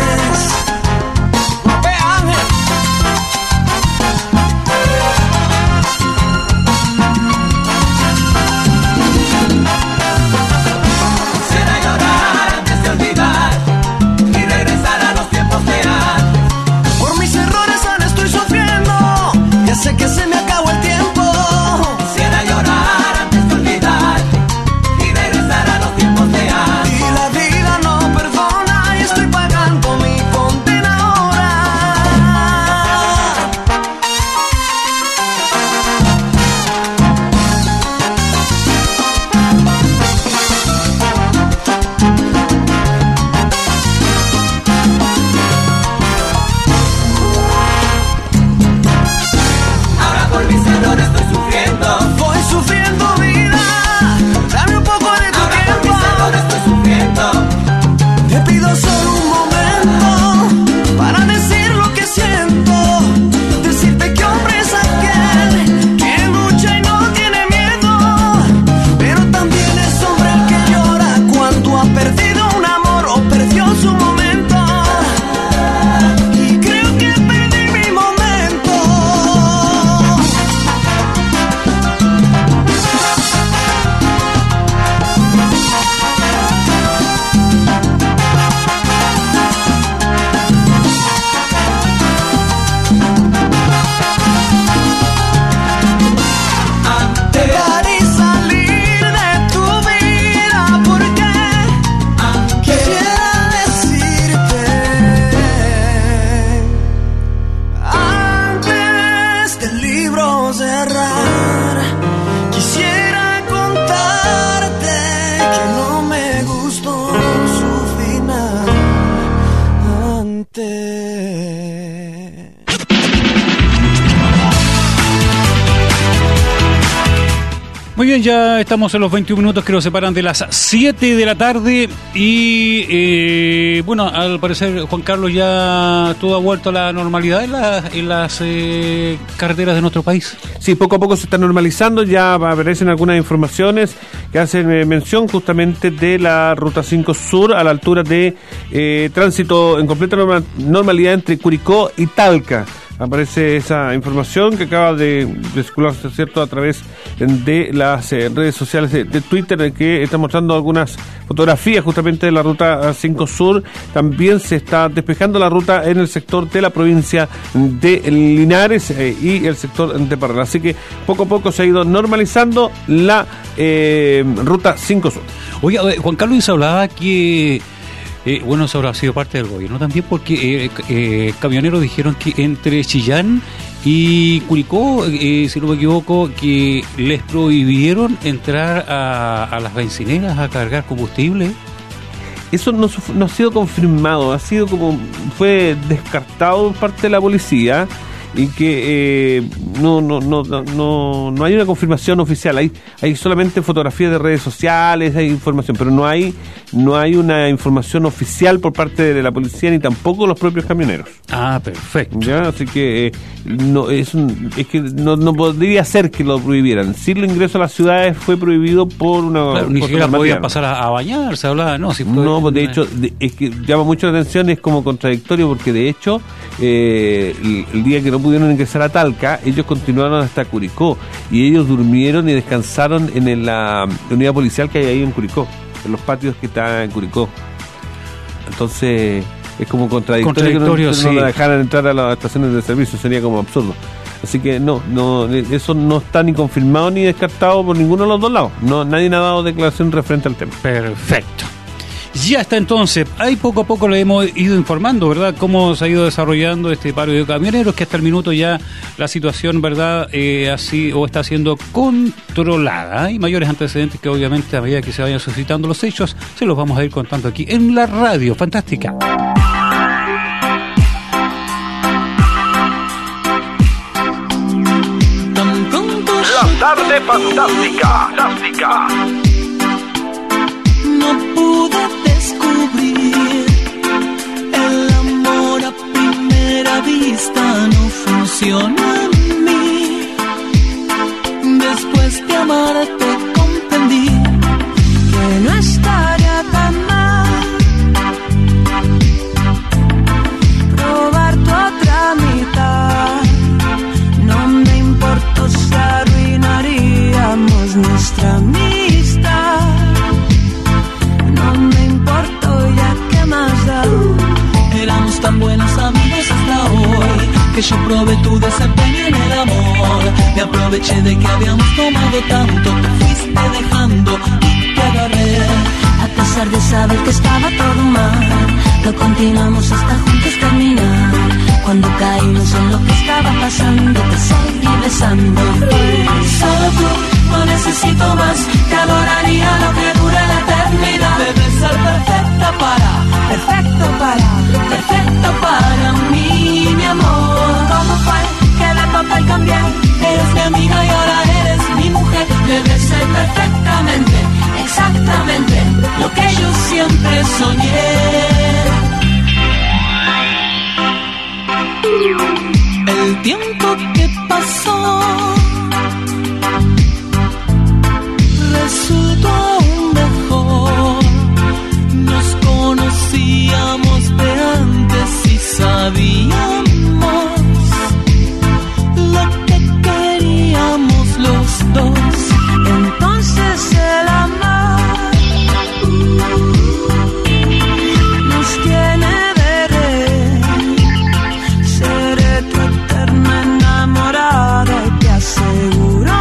ve Ángel. Quisiera llorar antes de olvidar y regresar a los tiempos de antes. Por mis errores ahora estoy sufriendo. Ya sé que se me acabó el tiempo. Quisiera llorar antes de olvidar y regresar a los tiempos de antes. Y la vida no perdona y estoy pagando mi condena ahora. Ahora por mis errores estoy sufriendo. Voy sufriendo vida. Dame un poco de tu Ahora por tiempo. mis errores estoy sufriendo. Te pido solo un momento para decir lo que siento. Decirte que hombre es aquel que lucha y no tiene miedo. Pero también es hombre el que llora cuando ha perdido un amor o perdió su momento. Y creo que perdí mi momento. Para salir de tu vida, porque quisiera decirte antes del libro cerrar, quisiera contarte que no me gustó su final. Antes. bien, ya estamos en los 21 minutos que nos separan de las 7 de la tarde y bueno, al parecer Juan Carlos ya todo ha vuelto a la normalidad en las carreteras de nuestro país. Sí, poco a poco se está normalizando, ya aparecen algunas informaciones que hacen mención justamente de la Ruta 5 Sur a la altura de tránsito en completa normalidad entre Curicó y Talca. Aparece esa información que acaba de circularse, ¿cierto?, a través de las redes sociales de Twitter, que está mostrando algunas fotografías justamente de la Ruta 5 Sur. También se está despejando la ruta en el sector de la provincia de Linares y el sector de Parral. Así que poco a poco se ha ido normalizando la Ruta 5 Sur. Oye, Juan Carlos hablaba que bueno, eso habrá sido parte del gobierno también, porque camioneros dijeron que entre Chillán y Curicó, si no me equivoco, que les prohibieron entrar a las bencineras a cargar combustible. Eso no ha sido confirmado, ha sido fue descartado por parte de la policía, y que no hay una confirmación oficial. Hay solamente fotografías de redes sociales, hay información, pero no hay una información oficial por parte de la policía ni tampoco los propios camioneros. Ah, perfecto. Ya, así que no podría ser que lo prohibieran. Sí, el ingreso a las ciudades fue prohibido por una. Claro, ni siquiera podían pasar a bañarse, hablar, no. Si no, pues de hecho es que llama mucho la atención, es como contradictorio, porque de hecho el día que no pudieron ingresar a Talca, ellos continuaron hasta Curicó y ellos durmieron y descansaron en la unidad policial que hay ahí en Curicó, en los patios que está en Curicó. Entonces es como contradictorio que no la dejaran entrar a las estaciones de servicio, sería como absurdo. Así que no, eso no está ni confirmado ni descartado por ninguno de los dos lados. Nadie ha dado declaración referente al tema. Perfecto. Ya está, entonces, ahí poco a poco le hemos ido informando, ¿verdad?, cómo se ha ido desarrollando este paro de camioneros, que hasta el minuto ya la situación, ¿verdad?, así o está siendo controlada. Hay mayores antecedentes que obviamente a medida que se vayan suscitando los hechos, se los vamos a ir contando aquí en la Radio Fantástica. La Tarde Fantástica. No pude descubrir el amor a primera vista, no funciona en mí. Después de amarte comprendí que no estaría tan mal probar tu otra mitad. No me importó si arruinaríamos nuestra amistad. No me importó, ya que más da. Éramos tan buenos amigos hasta hoy, que yo probé tu desempeño en el amor. Me aproveché de que habíamos tomado tanto, te fuiste dejando y te agarré. A pesar de saber que estaba todo mal, lo continuamos hasta juntos terminar. Cuando caímos en lo que estaba pasando, te seguí besando. Solo tú, no necesito más, te adoraría lo que dure la eternidad. Debes ser perfecto para mí, mi amor. ¿Cómo fue que de papel cambié? Eres mi amiga y ahora eres mi mujer. Debes ser perfectamente, exactamente lo que yo siempre soñé. El tiempo que pasó resultó aún mejor. Nos conocíamos de antes y sabíamos lo que queríamos los dos. Entonces el amor nos tiene de rey. Seré tu eterna enamorada y te aseguro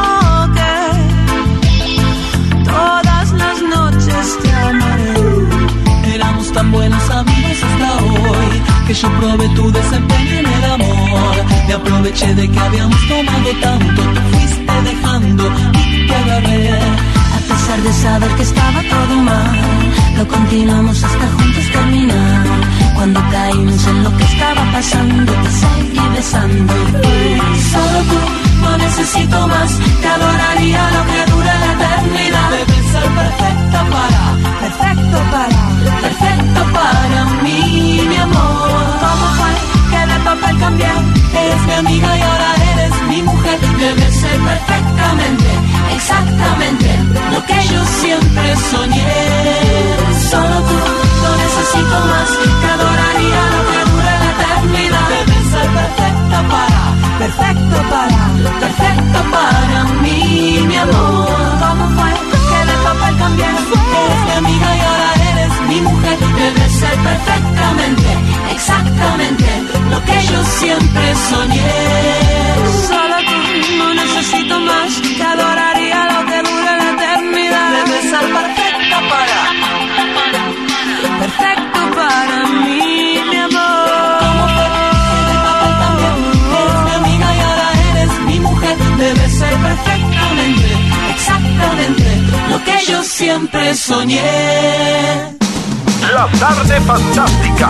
que todas las noches te amaré. Éramos tan buenos amigos hasta hoy, que yo probé tu desempeño en el amor. Me aproveché de que habíamos tomado tanto, te fuiste dejando y te agarré. A pesar de saber que estaba todo mal, lo continuamos hasta juntos terminar. Cuando caímos en lo que estaba pasando, te seguí besando. Solo tú, no necesito más. Te adoraría lo que dure la eternidad. Debes ser perfecto para mí, mi amor. ¿Cómo fue que de papel cambié? Eres mi amiga y ahora eres mi mujer. Debes ser perfectamente, exactamente lo que yo siempre soñé. Solo tú, no necesito más. Te adoraría lo que dure la eternidad. Debes ser perfecto para mí, mi amor. ¿Cómo fue que de papel cambié? Eres mi amiga y ahora eres mi mujer. Debes ser perfectamente, exactamente lo que yo siempre soñé. Solo tú, no necesito más. Te adoraría lo que dure la eternidad. Debes ser perfecto para mí, mi amor. ¿Cómo fue que de papel cambié? Eres mi amiga y ahora eres mi mujer. Debes ser perfectamente, exactamente lo que yo siempre soñé. La tarde fantástica.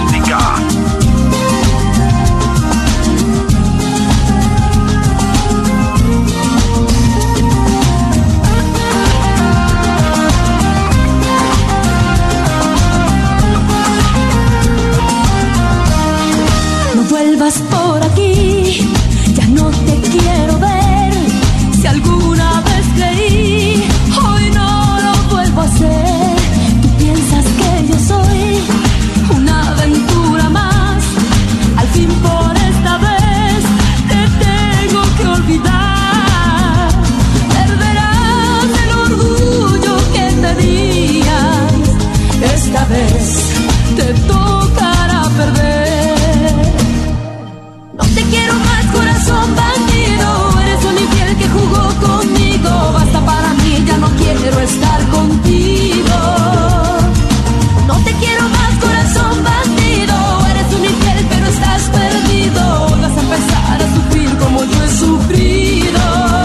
No vuelvas por aquí, ya no te quiero ver. Si alguna vez creí, hoy no lo vuelvo a hacer. Tú piensas que yo soy una aventura más. Al fin por esta vez te tengo que olvidar. Perderás el orgullo que tenías. Esta vez te tocará perder. No te quiero más, corazón bandido. Eres un infiel que jugó conmigo. Basta para mí, ya no quiero estar contigo. No te quiero más, corazón bandido. Eres un infiel, pero estás perdido. Vas a empezar a sufrir como yo he sufrido.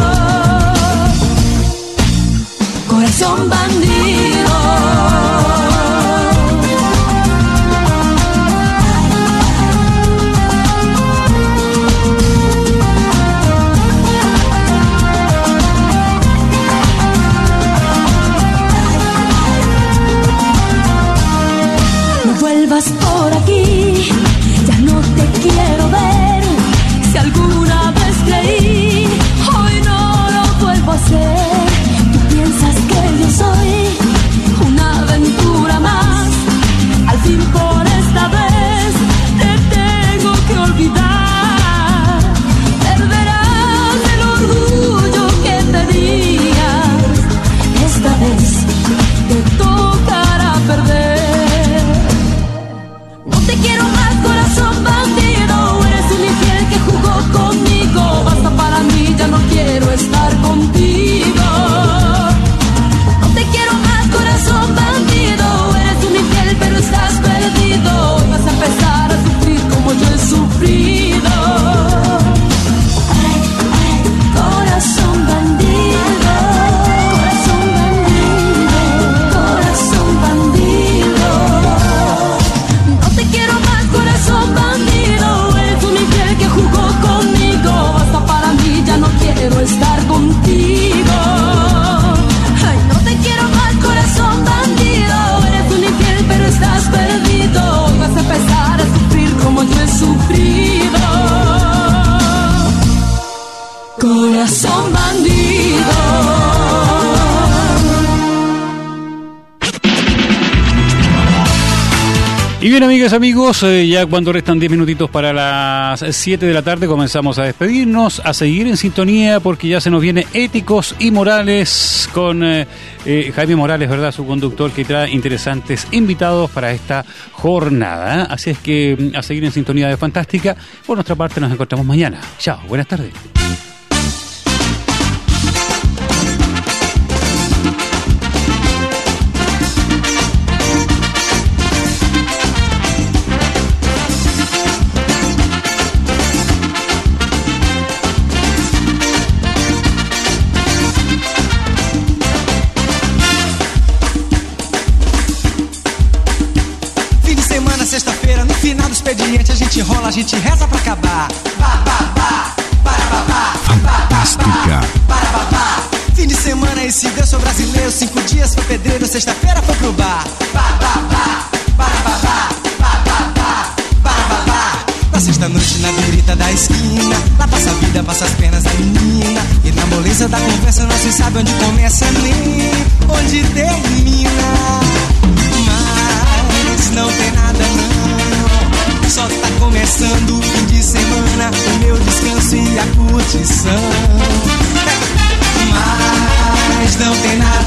Corazón bandido. Vuelvas por aquí, ya no te quiero ver. Si alguna vez creí, hoy no lo vuelvo a hacer. Tú piensas que yo soy una aventura más. Al fin por esta vez te tengo que olvidar. Perderás el orgullo que tenías. Esta vez te tocará perder. No te quiero más, corazón bandido. Eres un infiel que jugó conmigo. Basta para mí, ya no quiero estar contigo. No te quiero más, corazón bandido. Eres un infiel, pero estás perdido. Y vas a empezar a sufrir como yo he sufrido. Ay, ay, corazón bandido. Corazón bandido. Corazón bandido. No te quiero más, corazón bandido. Eres un infiel que jugó conmigo. Basta para mí, ya no quiero estar contigo. Ay, no te quiero más, corazón bandido. Eres un infiel, pero estás perdido. Vas a empezar a sufrir como yo he sufrido. Corazón bandido. Y bien, amigas, amigos, ya cuando restan 10 minutitos para las 7 de la tarde comenzamos a despedirnos, a seguir en sintonía porque ya se nos viene Éticos y Morales con Jaime Morales, ¿verdad? Su conductor, que trae interesantes invitados para esta jornada. Así es que a seguir en sintonía de Fantástica. Por nuestra parte nos encontramos mañana. Chao, buenas tardes. Sexta-feira expediente, a gente rola, a gente reza pra acabar. Fantástica. Fim de semana esse Deus sou brasileiro, 5 dias foi pedreiro, sexta-feira foi pro bar. Na sexta-noite na beirita da esquina, lá passa a vida, passa as pernas da menina. E na moleza da conversa não se sabe onde começa nem onde termina. Mas não tem nada não, só tá começando o fim de semana, o meu descanso e a curtição. Mas não tem nada